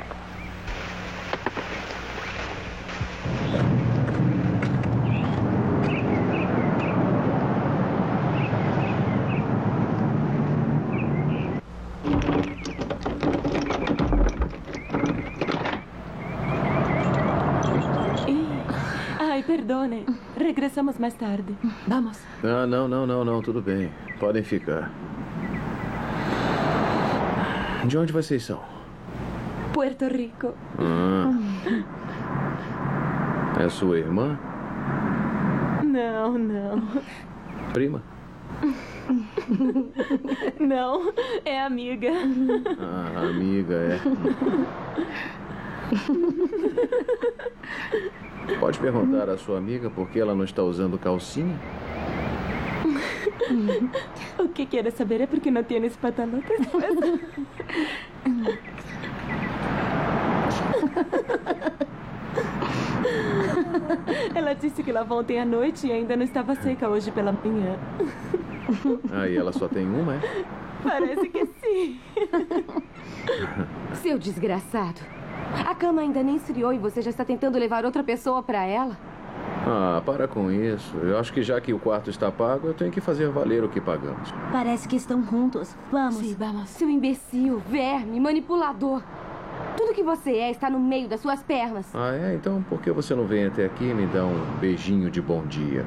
Ai, perdone. Regressamos mais tarde. Vamos. Ah, não, tudo bem. Podem ficar. De onde vocês são? Puerto Rico. É sua irmã? Não. Prima? Não, é amiga. Ah, amiga, é. Pode perguntar à sua amiga por que ela não está usando calcinha? O que quer saber é porque não tienes pantalones. Ela disse que lavou ontem à noite e ainda não estava seca hoje pela manhã. Ah, e ela só tem uma, é? Parece que sim. Seu desgraçado. A cama ainda nem esfriou e você já está tentando levar outra pessoa para ela? Ah, para com isso. Eu acho que já que o quarto está pago, eu tenho que fazer valer o que pagamos. Parece que estão juntos. Vamos. Sim, vamos. Seu imbecil, verme, manipulador. Tudo que você é está no meio das suas pernas. Ah, é? Então por que você não vem até aqui e me dá um beijinho de bom dia?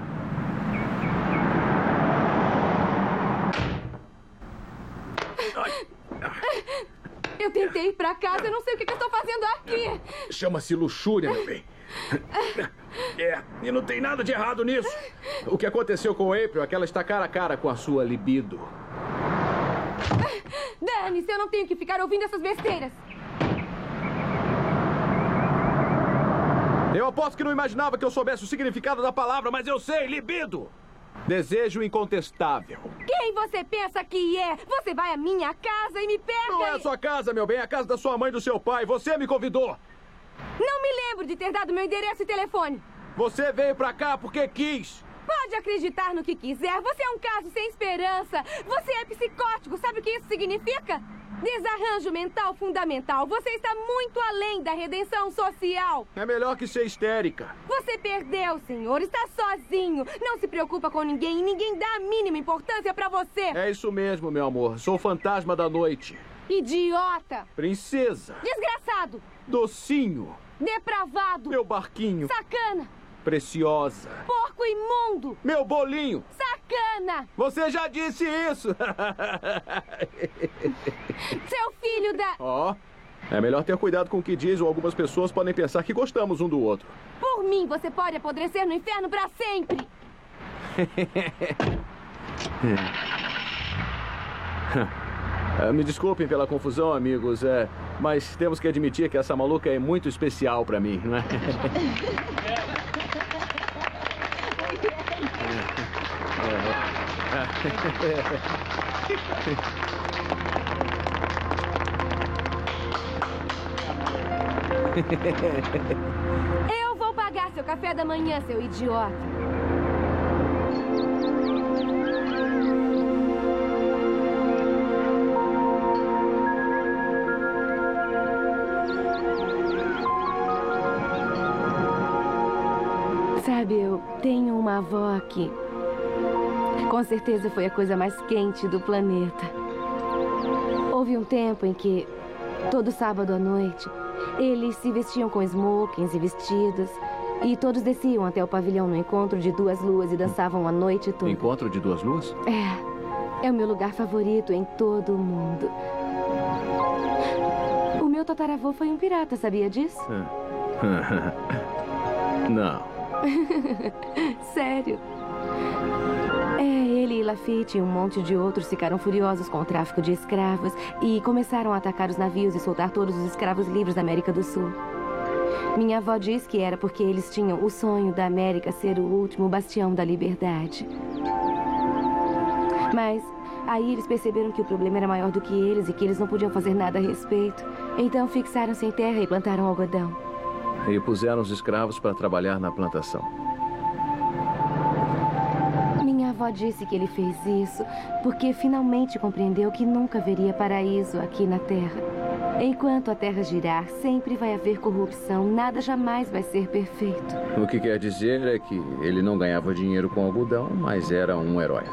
Eu tentei ir pra casa, eu não sei o que eu estou fazendo aqui. Chama-se luxúria, meu bem. E não tem nada de errado nisso. O que aconteceu com April é que ela está cara a cara com a sua libido. Dane-se, eu não tenho que ficar ouvindo essas besteiras. Eu aposto que não imaginava que eu soubesse o significado da palavra, mas eu sei, libido. Desejo incontestável. Quem você pensa que é? Você vai à minha casa e me pega. Não é a sua casa, meu bem, é a casa da sua mãe e do seu pai. Você me convidou. Não me lembro de ter dado meu endereço e telefone. Você veio pra cá porque quis. Pode acreditar no que quiser. Você é um caso sem esperança. Você é psicótico. Sabe o que isso significa? Desarranjo mental fundamental. Você está muito além da redenção social. É melhor que ser histérica. Você perdeu, senhor. Está sozinho. Não se preocupa com ninguém e ninguém dá a mínima importância pra você. É isso mesmo, meu amor. Sou o fantasma da noite. Idiota. Princesa. Desgraçado. Docinho. Depravado. Meu barquinho. Sacana. Preciosa. Porco imundo. Meu bolinho. Sacana. Você já disse isso. Seu filho da... Ó, é melhor ter cuidado com o que diz ou algumas pessoas podem pensar que gostamos um do outro. Por mim, você pode apodrecer no inferno pra sempre. Me desculpem pela confusão, amigos, mas temos que admitir que essa maluca é muito especial pra mim, não é? Eu vou pagar seu café da manhã, seu idiota. Sabe, eu tenho uma avó que com certeza foi a coisa mais quente do planeta. Houve um tempo em que, todo sábado à noite, eles se vestiam com smokings e vestidos e todos desciam até o pavilhão no encontro de duas luas e dançavam a noite toda. Encontro de duas luas? É o meu lugar favorito em todo o mundo. O meu tataravô foi um pirata, sabia disso? Não. Sério. Ele e Lafitte e um monte de outros ficaram furiosos com o tráfico de escravos e começaram a atacar os navios e soltar todos os escravos livres da América do Sul. Minha avó diz que era porque eles tinham o sonho da América ser o último bastião da liberdade. Mas Aí eles perceberam que o problema era maior do que eles e que eles não podiam fazer nada a respeito. Então fixaram-se em terra e plantaram algodão. E puseram os escravos para trabalhar na plantação. Minha avó disse que ele fez isso porque finalmente compreendeu que nunca haveria paraíso aqui na Terra. Enquanto a Terra girar, sempre vai haver corrupção. Nada jamais vai ser perfeito. O que quer dizer é que ele não ganhava dinheiro com algodão, mas era um herói.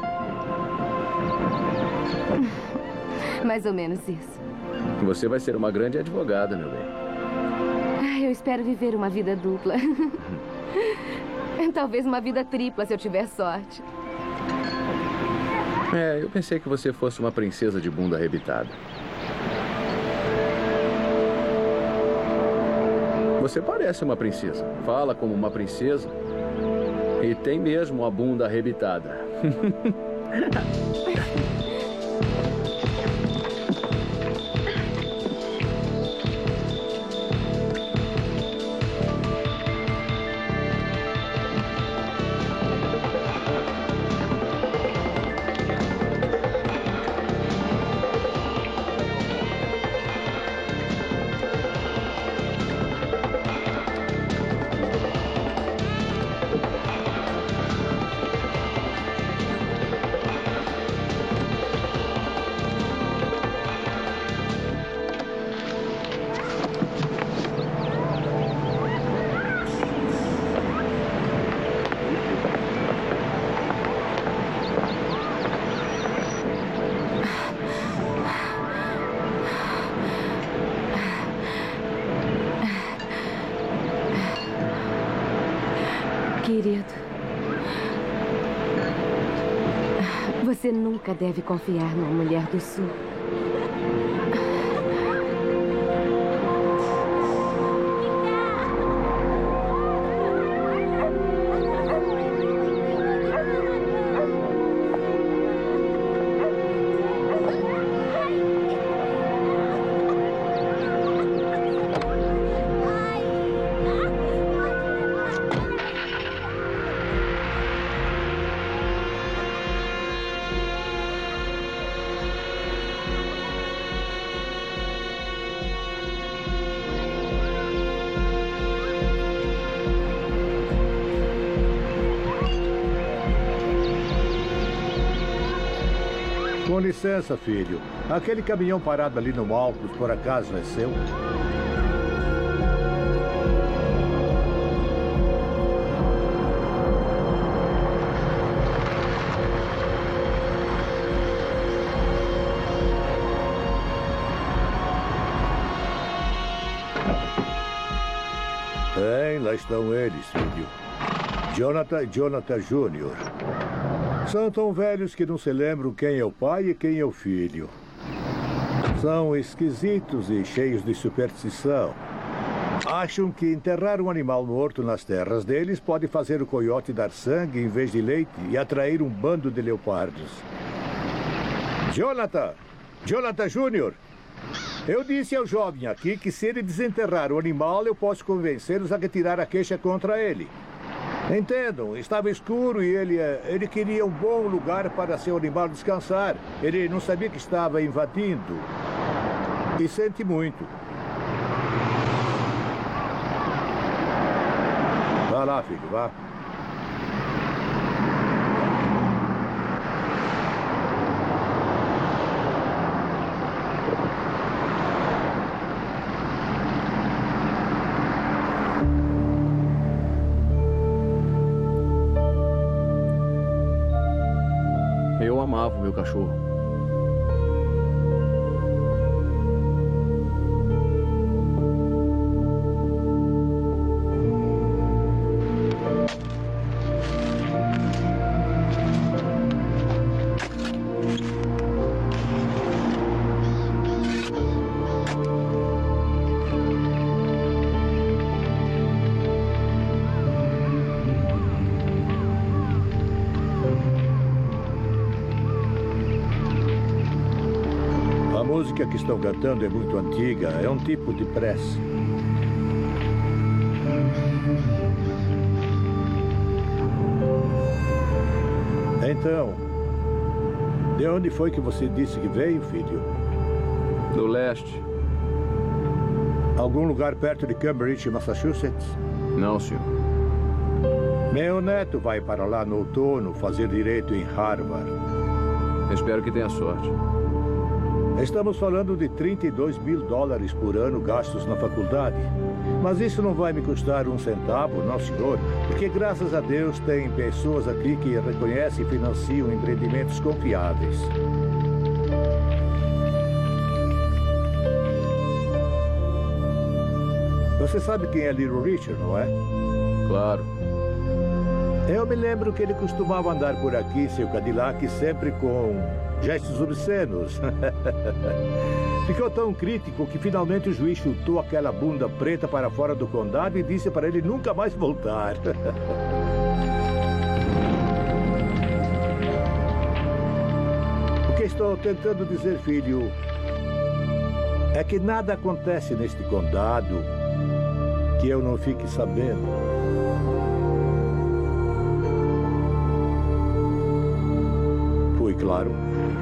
Mais ou menos isso. Você vai ser uma grande advogada, meu bem. Eu espero viver uma vida dupla. Talvez uma vida tripla, se eu tiver sorte. Eu pensei que você fosse uma princesa de bunda arrebitada. Você parece uma princesa. Fala como uma princesa. E tem mesmo a bunda arrebitada. Querido, você nunca deve confiar numa mulher do sul. Com licença, filho. Aquele caminhão parado ali no Malcos, por acaso, é seu? Bem, lá estão eles, filho. Jonathan e Jonathan Jr. São tão velhos que não se lembram quem é o pai e quem é o filho. São esquisitos e cheios de superstição. Acham que enterrar um animal morto nas terras deles pode fazer o coiote dar sangue em vez de leite e atrair um bando de leopardos. Jonathan! Jonathan Jr., eu disse ao jovem aqui que se ele desenterrar o animal, eu posso convencê-los a retirar a queixa contra ele. Entendam, estava escuro e ele queria um bom lugar para seu animal descansar. Ele não sabia que estava invadindo. E sente muito. Vá lá, filho, vá. Eu amava o meu cachorro. A música que estão cantando é muito antiga, é um tipo de prece. Então, De onde foi que você disse que veio, filho? Do leste. Algum lugar perto de Cambridge, Massachusetts? Não, senhor. Meu neto vai para lá no outono fazer direito em Harvard. Espero que tenha sorte. Estamos falando de $32 mil por ano gastos na faculdade. Mas isso não vai me custar um centavo, não, senhor, porque graças a Deus tem pessoas aqui que reconhecem e financiam empreendimentos confiáveis. Você sabe quem é Little Richard, não é? Claro. Eu me lembro que ele costumava andar por aqui em seu Cadillac sempre com gestos obscenos. Ficou tão crítico que finalmente o juiz chutou aquela bunda preta para fora do condado e disse para ele nunca mais voltar. O que estou tentando dizer, filho, é que nada acontece neste condado que eu não fique sabendo. Fui claro?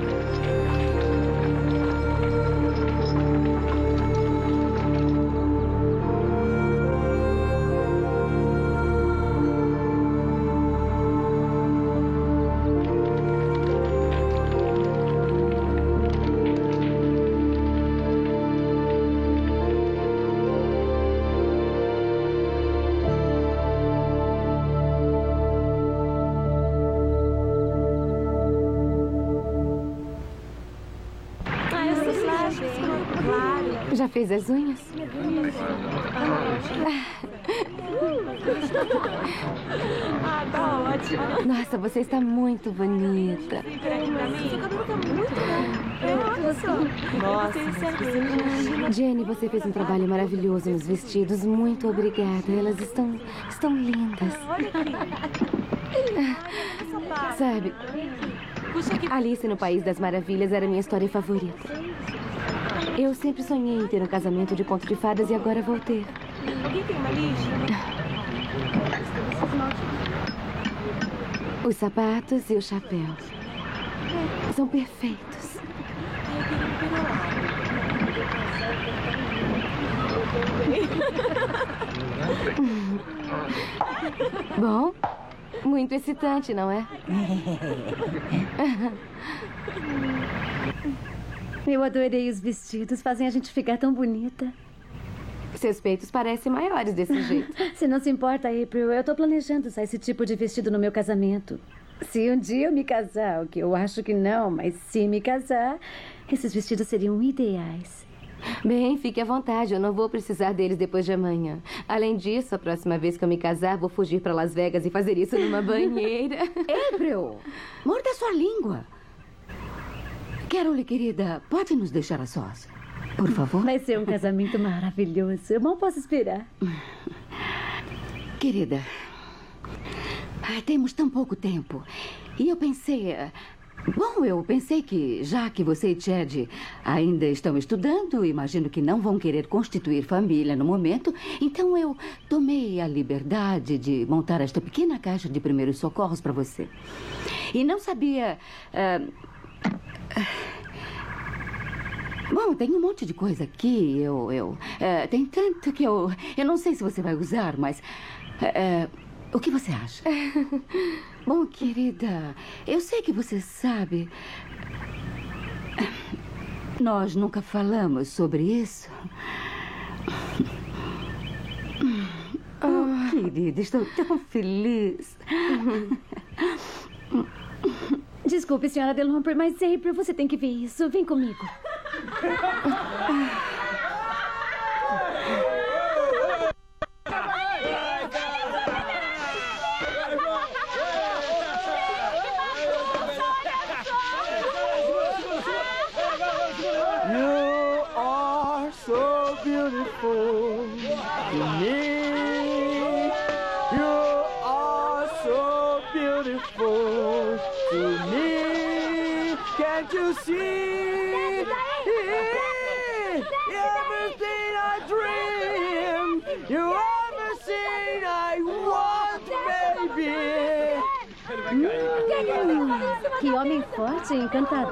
Já fez as unhas? Tá ótimo. Nossa, você está muito bonita. Nossa, Jenny, você fez um trabalho maravilhoso nos vestidos. Muito obrigada. Elas estão lindas. Sabe, Alice no País das Maravilhas era a minha história favorita. Eu sempre sonhei em ter um casamento de conto de fadas e agora vou ter. Alguém tem uma lixa? Os sapatos e o chapéu são perfeitos. Bom, muito excitante, não é? Eu adorei os vestidos, fazem a gente ficar tão bonita. Seus peitos parecem maiores desse jeito. Se não se importa, April, eu tô planejando usar esse tipo de vestido no meu casamento. Se um dia eu me casar, o que eu acho que não, mas se me casar, esses vestidos seriam ideais. Bem, fique à vontade, eu não vou precisar deles depois de amanhã. Além disso, a próxima vez que eu me casar, vou fugir para Las Vegas e fazer isso numa banheira. April, morda sua língua. Carole, querida, pode nos deixar a sós? Por favor? Vai ser um casamento maravilhoso. Eu mal posso esperar. Querida, temos tão pouco tempo. E eu pensei... Bom, eu pensei que, já que você e Chad ainda estão estudando, imagino que não vão querer constituir família no momento, então eu tomei a liberdade de montar esta pequena caixa de primeiros socorros para você. E não sabia... Bom, tem um monte de coisa aqui. Tem tanto que eu não sei se você vai usar, mas... o que você acha? Bom, querida, eu sei que você sabe. Nós nunca falamos sobre isso. Oh, querida, estou tão feliz. Desculpe, senhora Delomper, mas April, você tem que ver isso. Vem comigo. You are so beautiful to me. You are so beautiful to me. Can't you see? Everything I dream, you everything I want, baby. Que homem forte e encantador.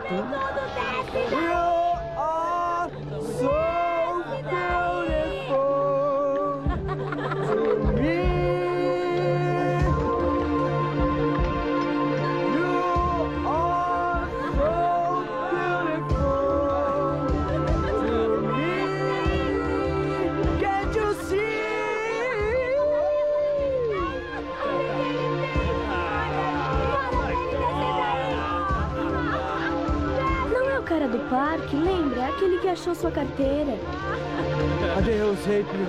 Do parque, lembra? Aquele que achou sua carteira. Adeus, April.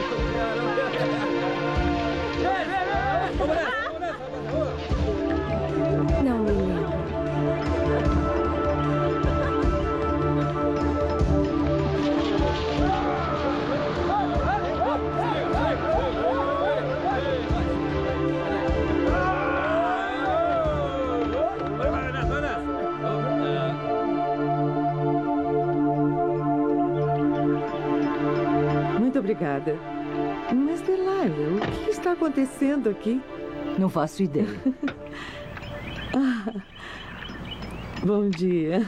Não me lembro. Muito obrigada. Mas, Delilah, o que está acontecendo aqui? Não faço ideia. Bom dia.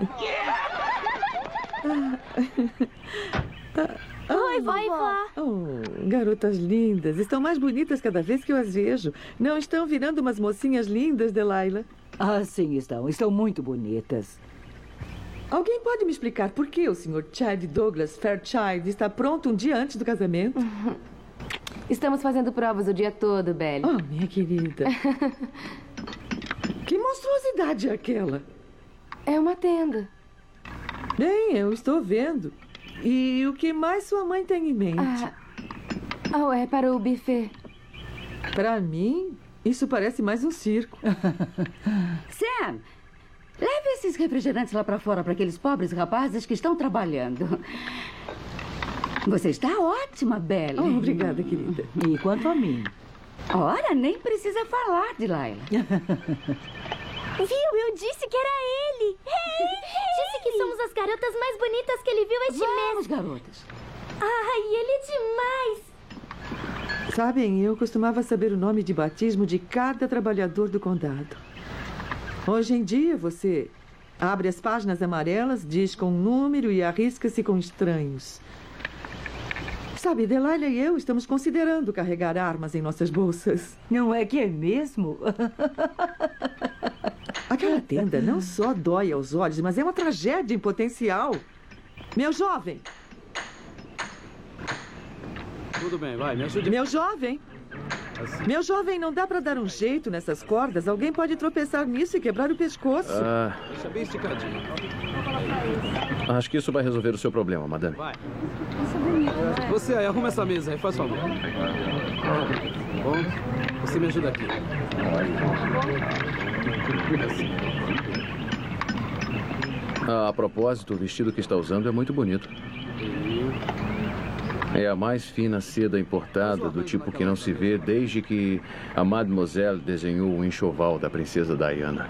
Oi, vó. Oh, garotas lindas. Estão mais bonitas cada vez que eu as vejo. Não estão virando umas mocinhas lindas, Delilah? Ah, sim, estão. Estão muito bonitas. Alguém pode me explicar por que o Sr. Chad Douglas Fairchild está pronto um dia antes do casamento? Estamos fazendo provas o dia todo, Belle. Oh, minha querida. Que monstruosidade é aquela? É uma tenda. Bem, eu estou vendo. E o que mais sua mãe tem em mente? É para o buffet. Para mim, isso parece mais um circo. Sam, leve esses refrigerantes lá para fora para aqueles pobres rapazes que estão trabalhando. Você está ótima, Belle. Oh, obrigada, querida. E quanto a mim? Ora, nem precisa falar, Delilah. Viu? Eu disse que era ele. Disse que somos as garotas mais bonitas que ele viu este mês. Vamos, garotas. Ai, ele é demais. Sabem, eu costumava saber o nome de batismo de cada trabalhador do condado. Hoje em dia, você abre as páginas amarelas, diz com um número e arrisca-se com estranhos. Sabe, Delilah e eu estamos considerando carregar armas em nossas bolsas. Não é que é mesmo? Aquela tenda não só dói aos olhos, mas é uma tragédia em potencial. Meu jovem! Tudo bem, vai, me ajude. Meu jovem! Meu jovem, não dá para dar um jeito nessas cordas? Alguém pode tropeçar nisso e quebrar o pescoço. Deixa bem esticadinho. Acho que isso vai resolver o seu problema, madame. Vai. Você aí, arruma essa mesa aí, faz favor. Bom, você me ajuda aqui. A propósito, o vestido que está usando é muito bonito. É a mais fina seda importada, do tipo que não se vê desde que a Mademoiselle desenhou o enxoval da princesa Diana.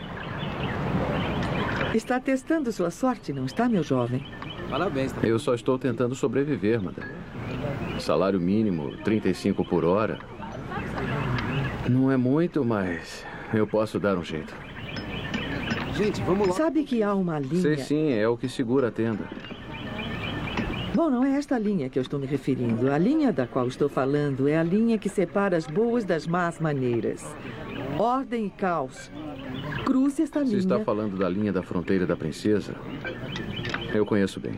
Está testando sua sorte, não está, meu jovem? Parabéns. Eu só estou tentando sobreviver, madame. Salário mínimo, 35 por hora. Não é muito, mas eu posso dar um jeito. Gente, vamos lá. Sabe que há uma linha... Sei sim, é o que segura a tenda. Bom, não é esta linha que eu estou me referindo. A linha da qual estou falando é a linha que separa as boas das más maneiras. Ordem e caos. Cruze esta linha. Se está falando da linha da fronteira da princesa, eu conheço bem.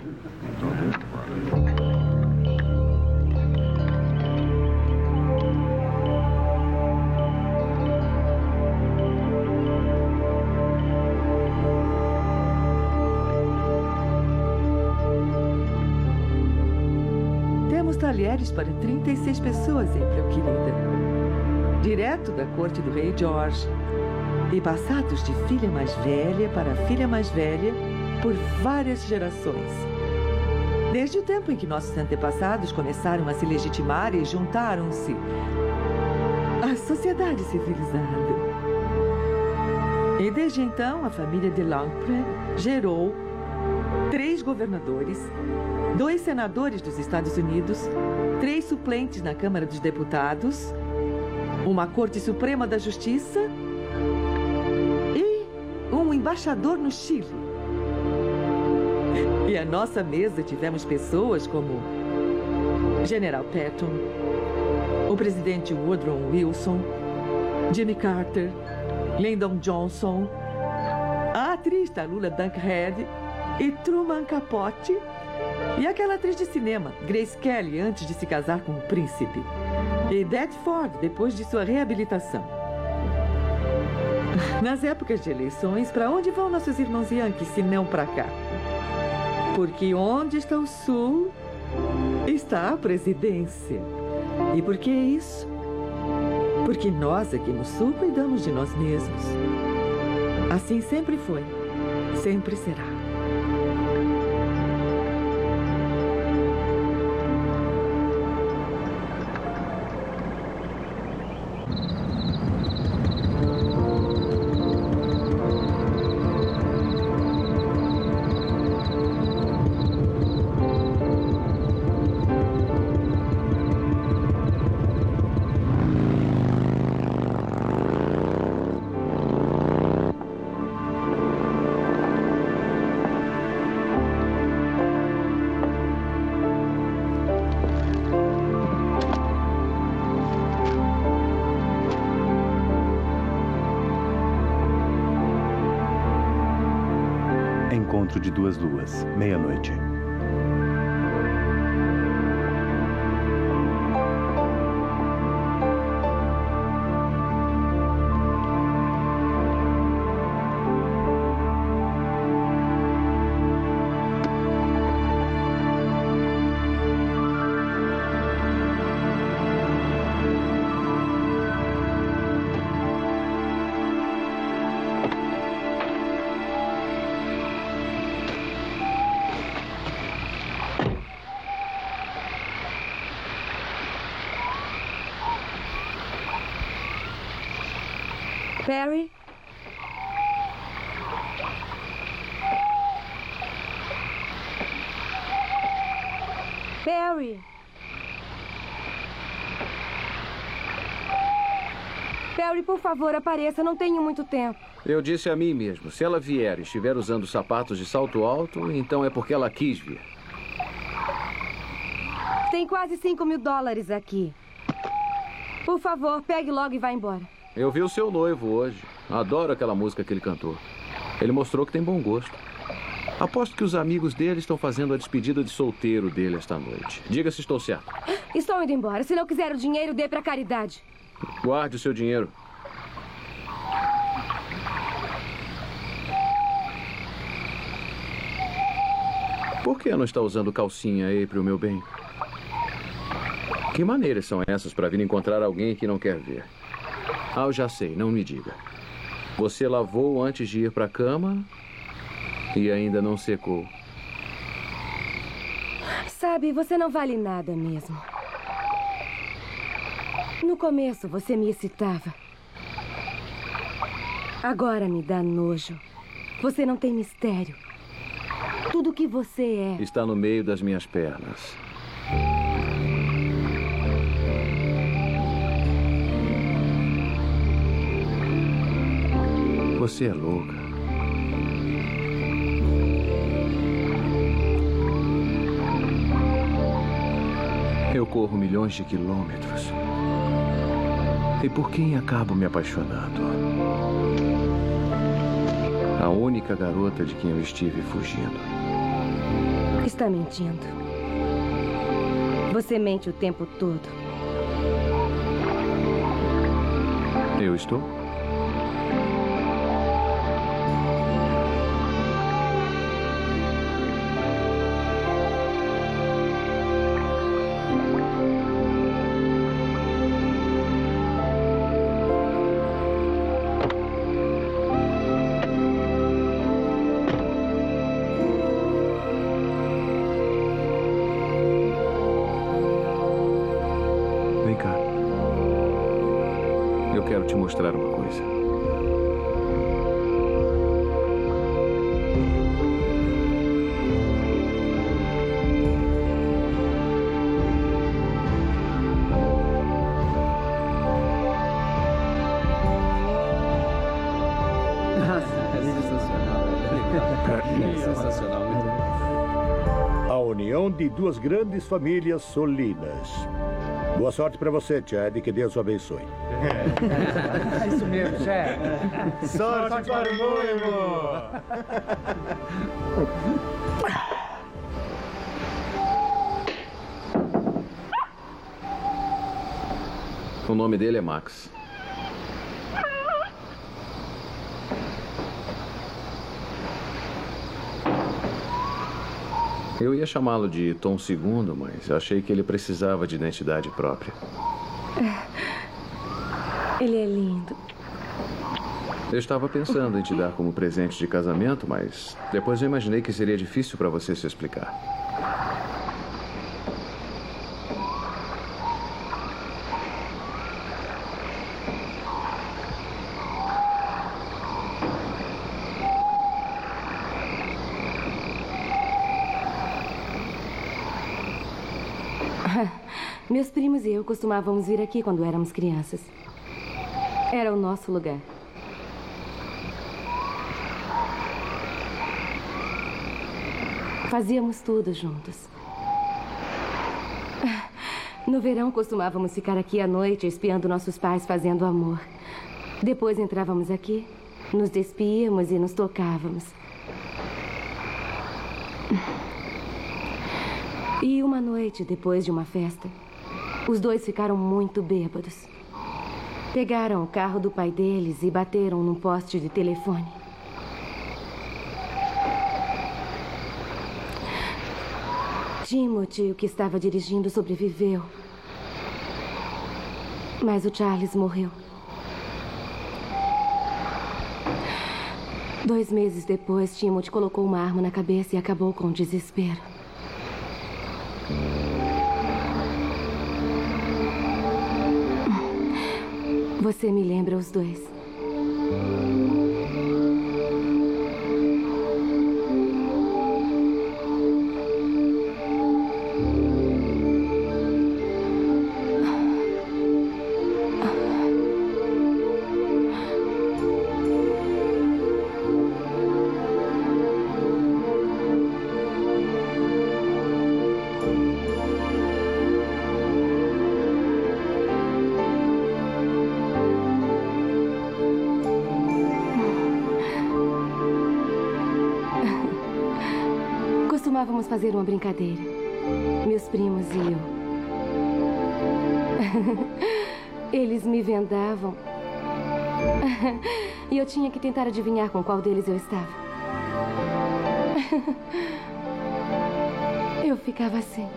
Talheres para 36 pessoas, April, querida. Direto da corte do rei George. E passados de filha mais velha para filha mais velha por várias gerações. Desde o tempo em que nossos antepassados começaram a se legitimar e juntaram-se à sociedade civilizada. E desde então, a família de Lampre gerou 3 governadores, 2 senadores dos Estados Unidos, 3 suplentes na Câmara dos Deputados, uma Corte Suprema da Justiça um embaixador no Chile. E à nossa mesa tivemos pessoas como General Patton, o presidente Woodrow Wilson, Jimmy Carter, Lyndon Johnson, a atriz Tallulah Bankhead e Truman Capote e aquela atriz de cinema, Grace Kelly, antes de se casar com o príncipe, e Dad Ford, depois de sua reabilitação. Nas épocas de eleições, para onde vão nossos irmãos Yankees, se não para cá? Porque onde está o Sul, está a presidência. E por que isso? Porque nós aqui no Sul cuidamos de nós mesmos. Assim sempre foi, sempre será. Encontro de duas luas, meia-noite. Perry? Perry? Perry, por favor, apareça. Não tenho muito tempo. Eu disse a mim mesmo, se ela vier e estiver usando sapatos de salto alto, então é porque ela quis vir. Tem quase $5.000 aqui. Por favor, pegue logo e vá embora. Eu vi o seu noivo hoje. Adoro aquela música que ele cantou. Ele mostrou que tem bom gosto. Aposto que os amigos dele estão fazendo a despedida de solteiro dele esta noite. Diga se estou certo. Estou indo embora. Se não quiser o dinheiro, dê para caridade. Guarde o seu dinheiro. Por que não está usando calcinha, April, meu bem? Que maneiras são essas para vir encontrar alguém que não quer ver? Ah, eu já sei, não me diga. Você lavou antes de ir para a cama e ainda não secou. Sabe, você não vale nada mesmo. No começo você me excitava. Agora me dá nojo. Você não tem mistério. Tudo que você é está no meio das minhas pernas. Você é louca. Eu corro milhões de quilômetros. E por quem acabo me apaixonando? A única garota de quem eu estive fugindo. Está mentindo. Você mente o tempo todo. Eu estou? Mostrar uma coisa. Nossa, união de duas grandes famílias solinas. Boa sorte para você, Chad, e que Deus o abençoe. É isso mesmo, chefe. Sorte para o noivo! O nome dele é Max. Eu ia chamá-lo de Tom II, mas achei que ele precisava de identidade própria. Ele é lindo. Eu estava pensando em te dar como presente de casamento, mas depois eu imaginei que seria difícil para você se explicar. Meus primos e eu costumávamos vir aqui quando éramos crianças. Era o nosso lugar. Fazíamos tudo juntos. No verão costumávamos ficar aqui à noite espiando nossos pais fazendo amor. Depois entrávamos aqui, nos despíamos e nos tocávamos. E uma noite, depois de uma festa, os dois ficaram muito bêbados. Pegaram o carro do pai deles e bateram num poste de telefone. Timothy, o que estava dirigindo, sobreviveu. Mas o Charles morreu. 2 meses depois, Timothy colocou uma arma na cabeça e acabou com o desespero. Você me lembra os dois. Costumávamos fazer uma brincadeira. Meus primos e eu. Eles me vendavam. E eu tinha que tentar adivinhar com qual deles eu estava. Eu ficava assim.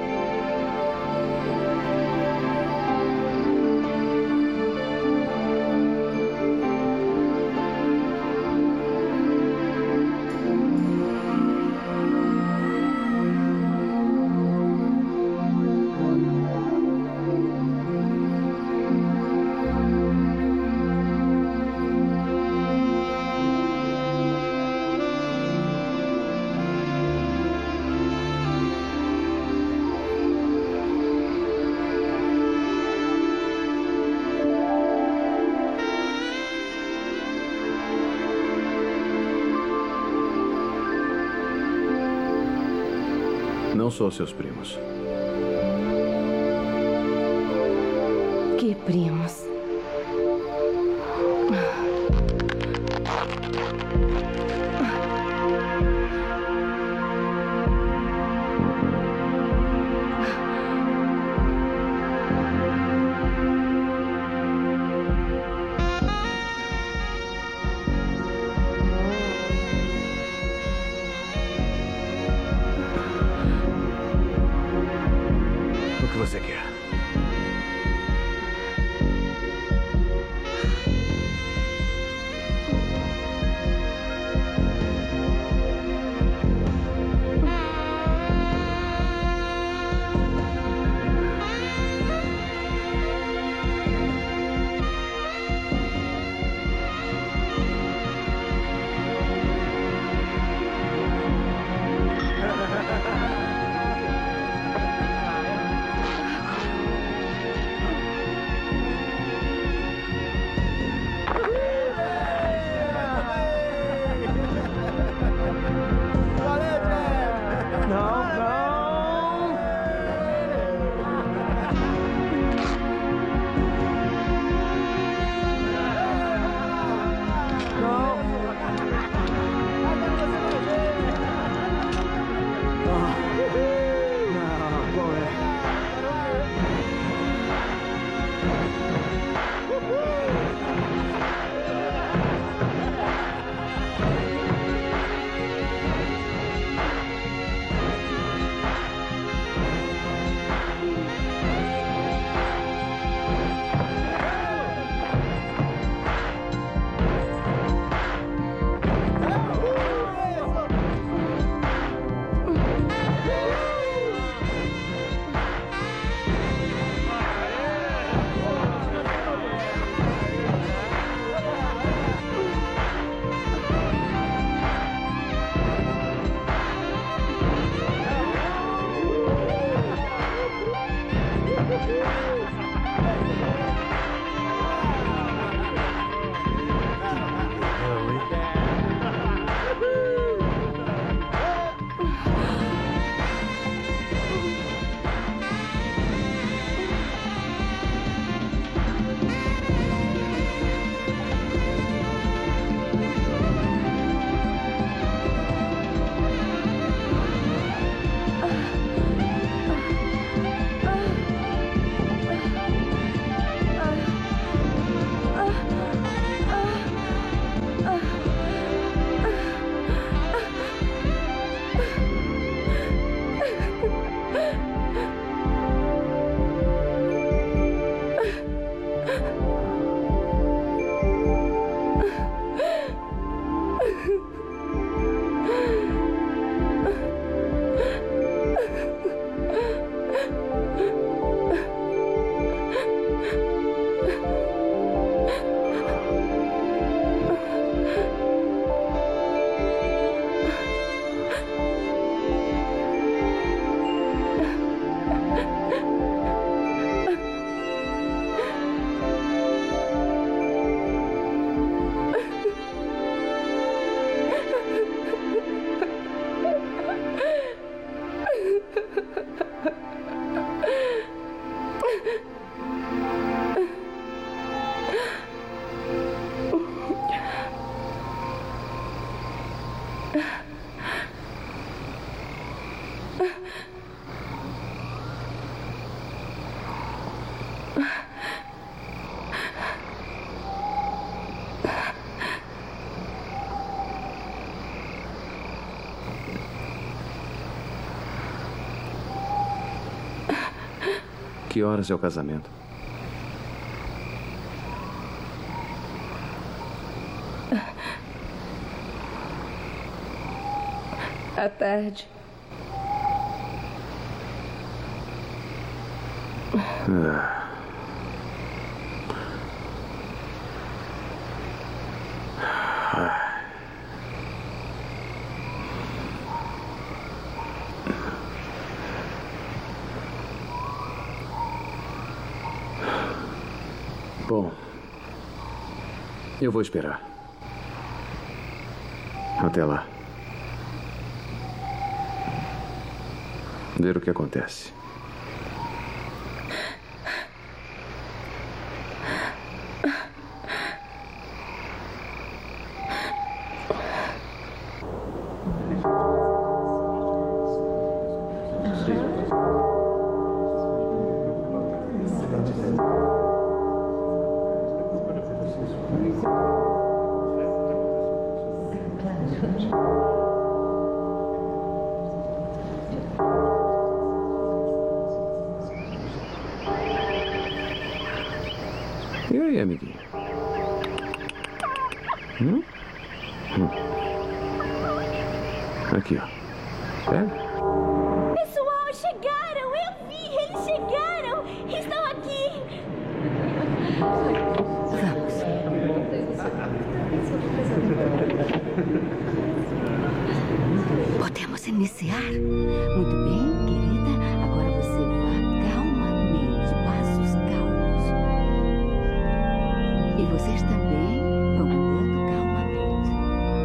Não sou seus primos. Que primos? O que você quer? Não, não. Que horas é o casamento? À tarde. Bom, eu vou esperar. Até lá. Ver o que acontece. E aí, amiguinho? Aqui, ó. Pega. Pessoal, chegaram! Eu vi! Eles chegaram! Estão aqui! Podemos iniciar? Muito bem, querida. Agora você vá calmamente, passos calmos. E vocês também vão andando calmamente.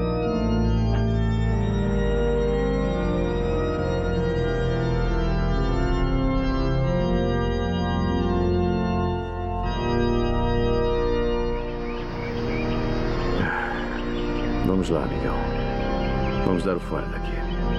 Vamos lá, amigão. Vamos dar o fora daqui.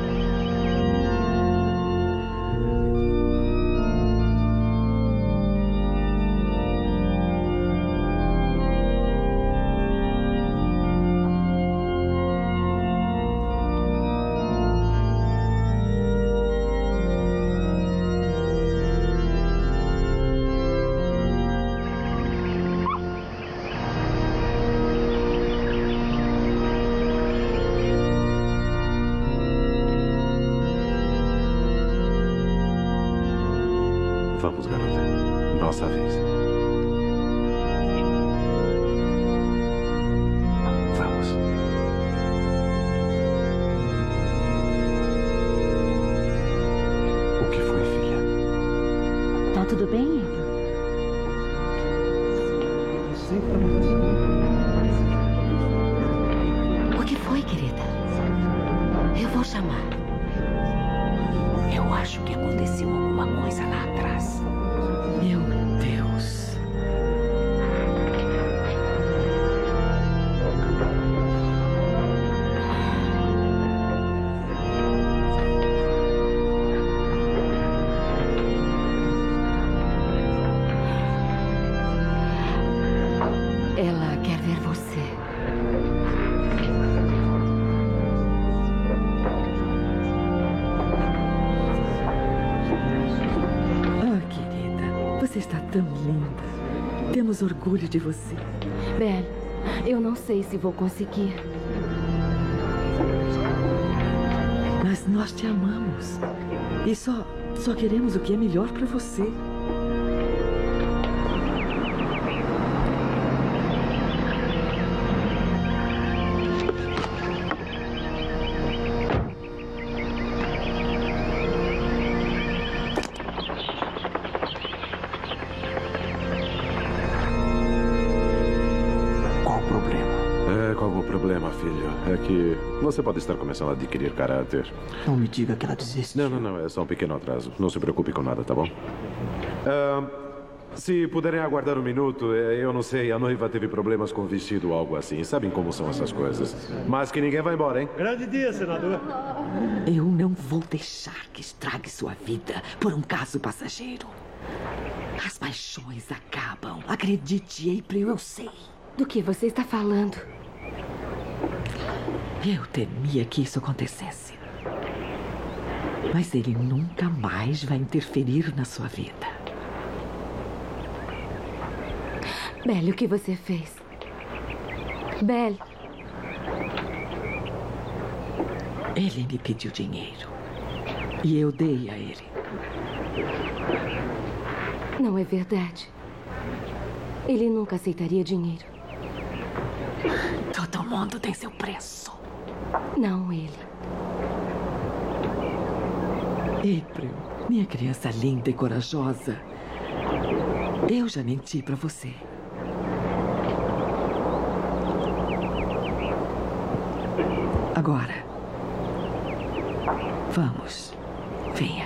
Vamos, garota. Nossa vez. Vamos. O que foi, filha? Tá tudo bem, Eva? O que foi, querida? Eu vou chamar. Eu acho que aconteceu alguma coisa lá atrás. Meu Deus. Ela quer ver você. Ah, querida, você está tão linda. Temos orgulho de você. Ben, eu não sei se vou conseguir. Mas nós te amamos. E só queremos o que é melhor para você. Qual o problema, filho? É que você pode estar começando a adquirir caráter. Não me diga que ela desiste. Não. É só um pequeno atraso. Não se preocupe com nada, tá bom? Se puderem aguardar um minuto, eu não sei, a noiva teve problemas com o vestido ou algo assim. Sabem como são essas coisas. Mas que ninguém vai embora, hein? Grande dia, senador. Eu não vou deixar que estrague sua vida por um caso passageiro. As paixões acabam. Acredite, April, eu sei. Do que você está falando? Eu temia que isso acontecesse. Mas ele nunca mais vai interferir na sua vida. Belle, o que você fez? Belle. Ele me pediu dinheiro. E eu dei a ele. Não é verdade. Ele nunca aceitaria dinheiro. Todo mundo tem seu preço. Não ele. April, minha criança linda e corajosa. Eu já menti pra você. Agora, vamos. Venha.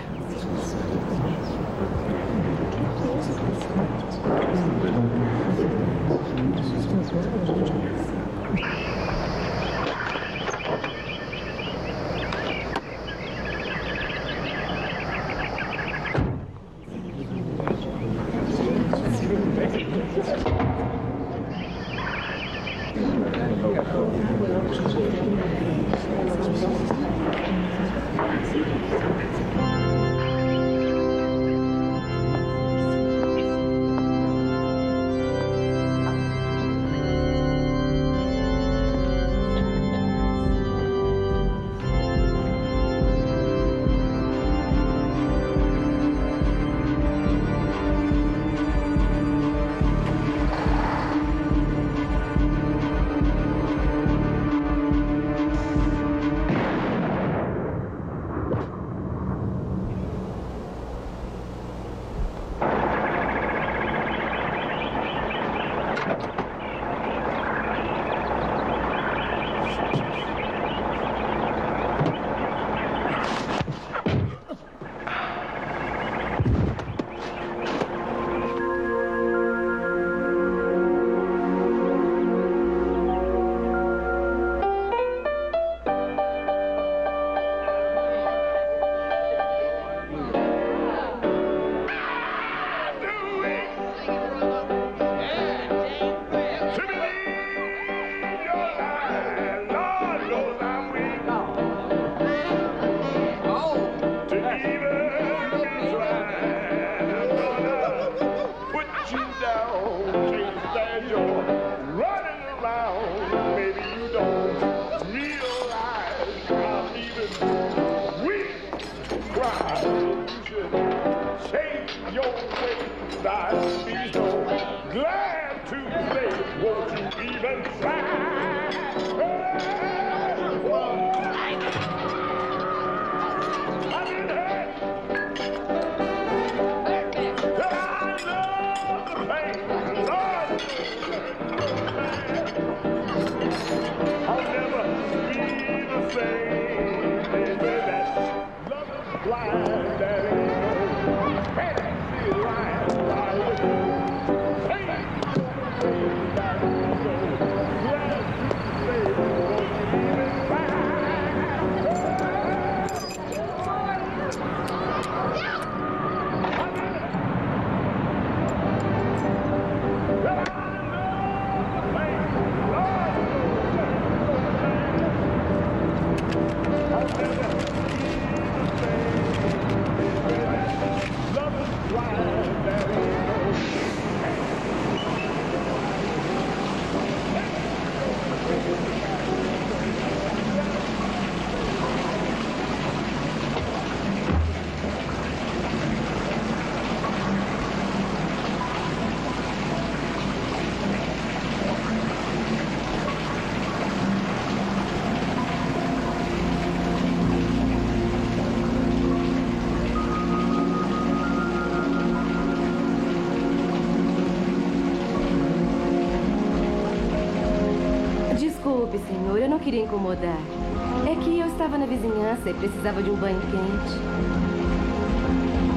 Desculpe, senhor, eu não queria incomodar. É que eu estava na vizinhança e precisava de um banho quente. Este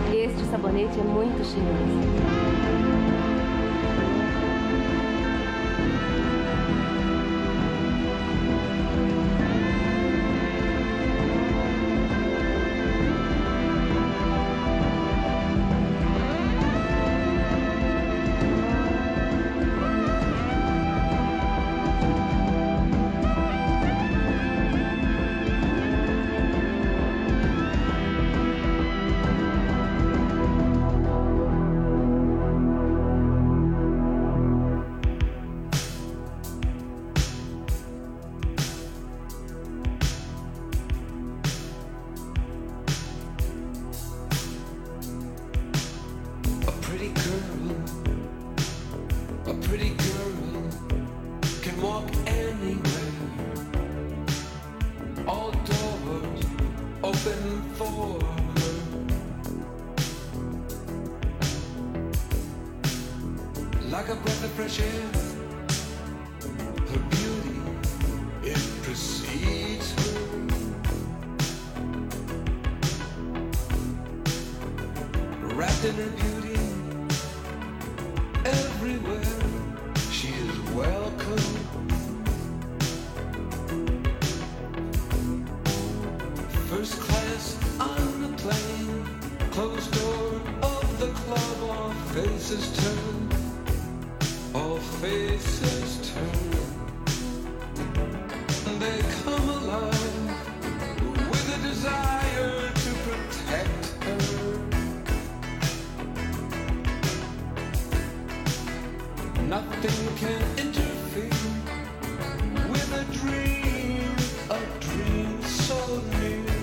de sabonete é muito cheirosa. Like a breath of fresh air, her beauty, it precedes her. Wrapped in her beauty, everywhere she is welcome. First class on the plane, closed door of the club, all faces turn. All faces turn, they come alive with a desire to protect her. Nothing can interfere with a dream so near.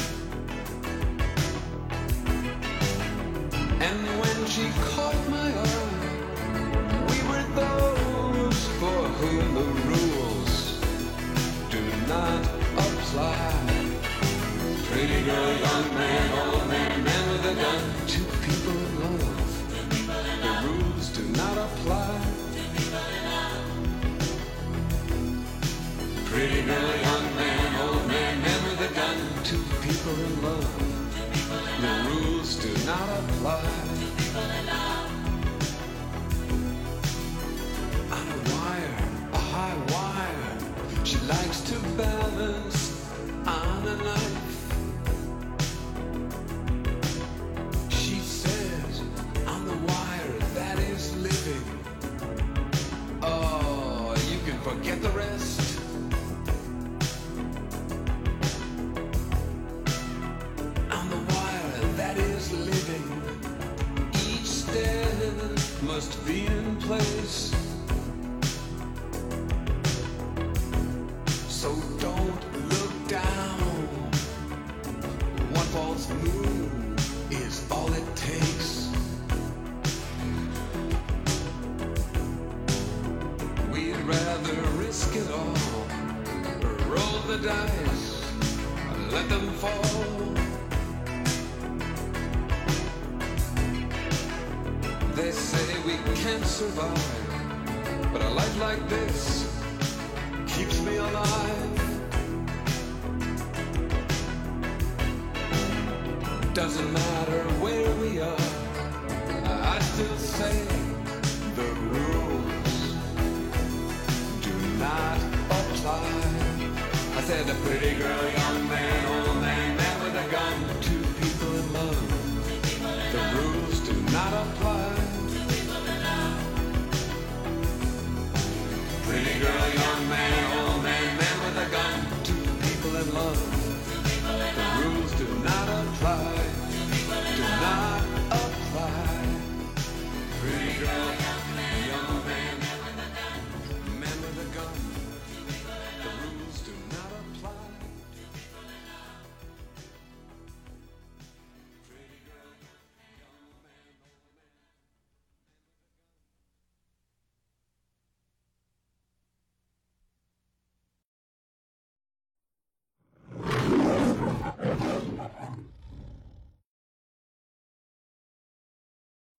And when she caught my eye, those for whom the rules do not apply. Pretty girl, young man, old man, man with a gun, two people in love. The rules do not apply. Pretty girl, young man, old man, man with a gun, two people in love. The rules do not apply. She likes to balance on a knife. She says, on the wire, that is living. Oh, you can forget the rest. On the wire, that is living. Each stand must be in place. So don't look down. One false move is all it takes. We'd rather risk it all. Roll the dice, let them fall. They say we can't survive, but a life like this keeps me alive. Doesn't matter where we are, I still say the rules do not apply. I said a pretty girl, young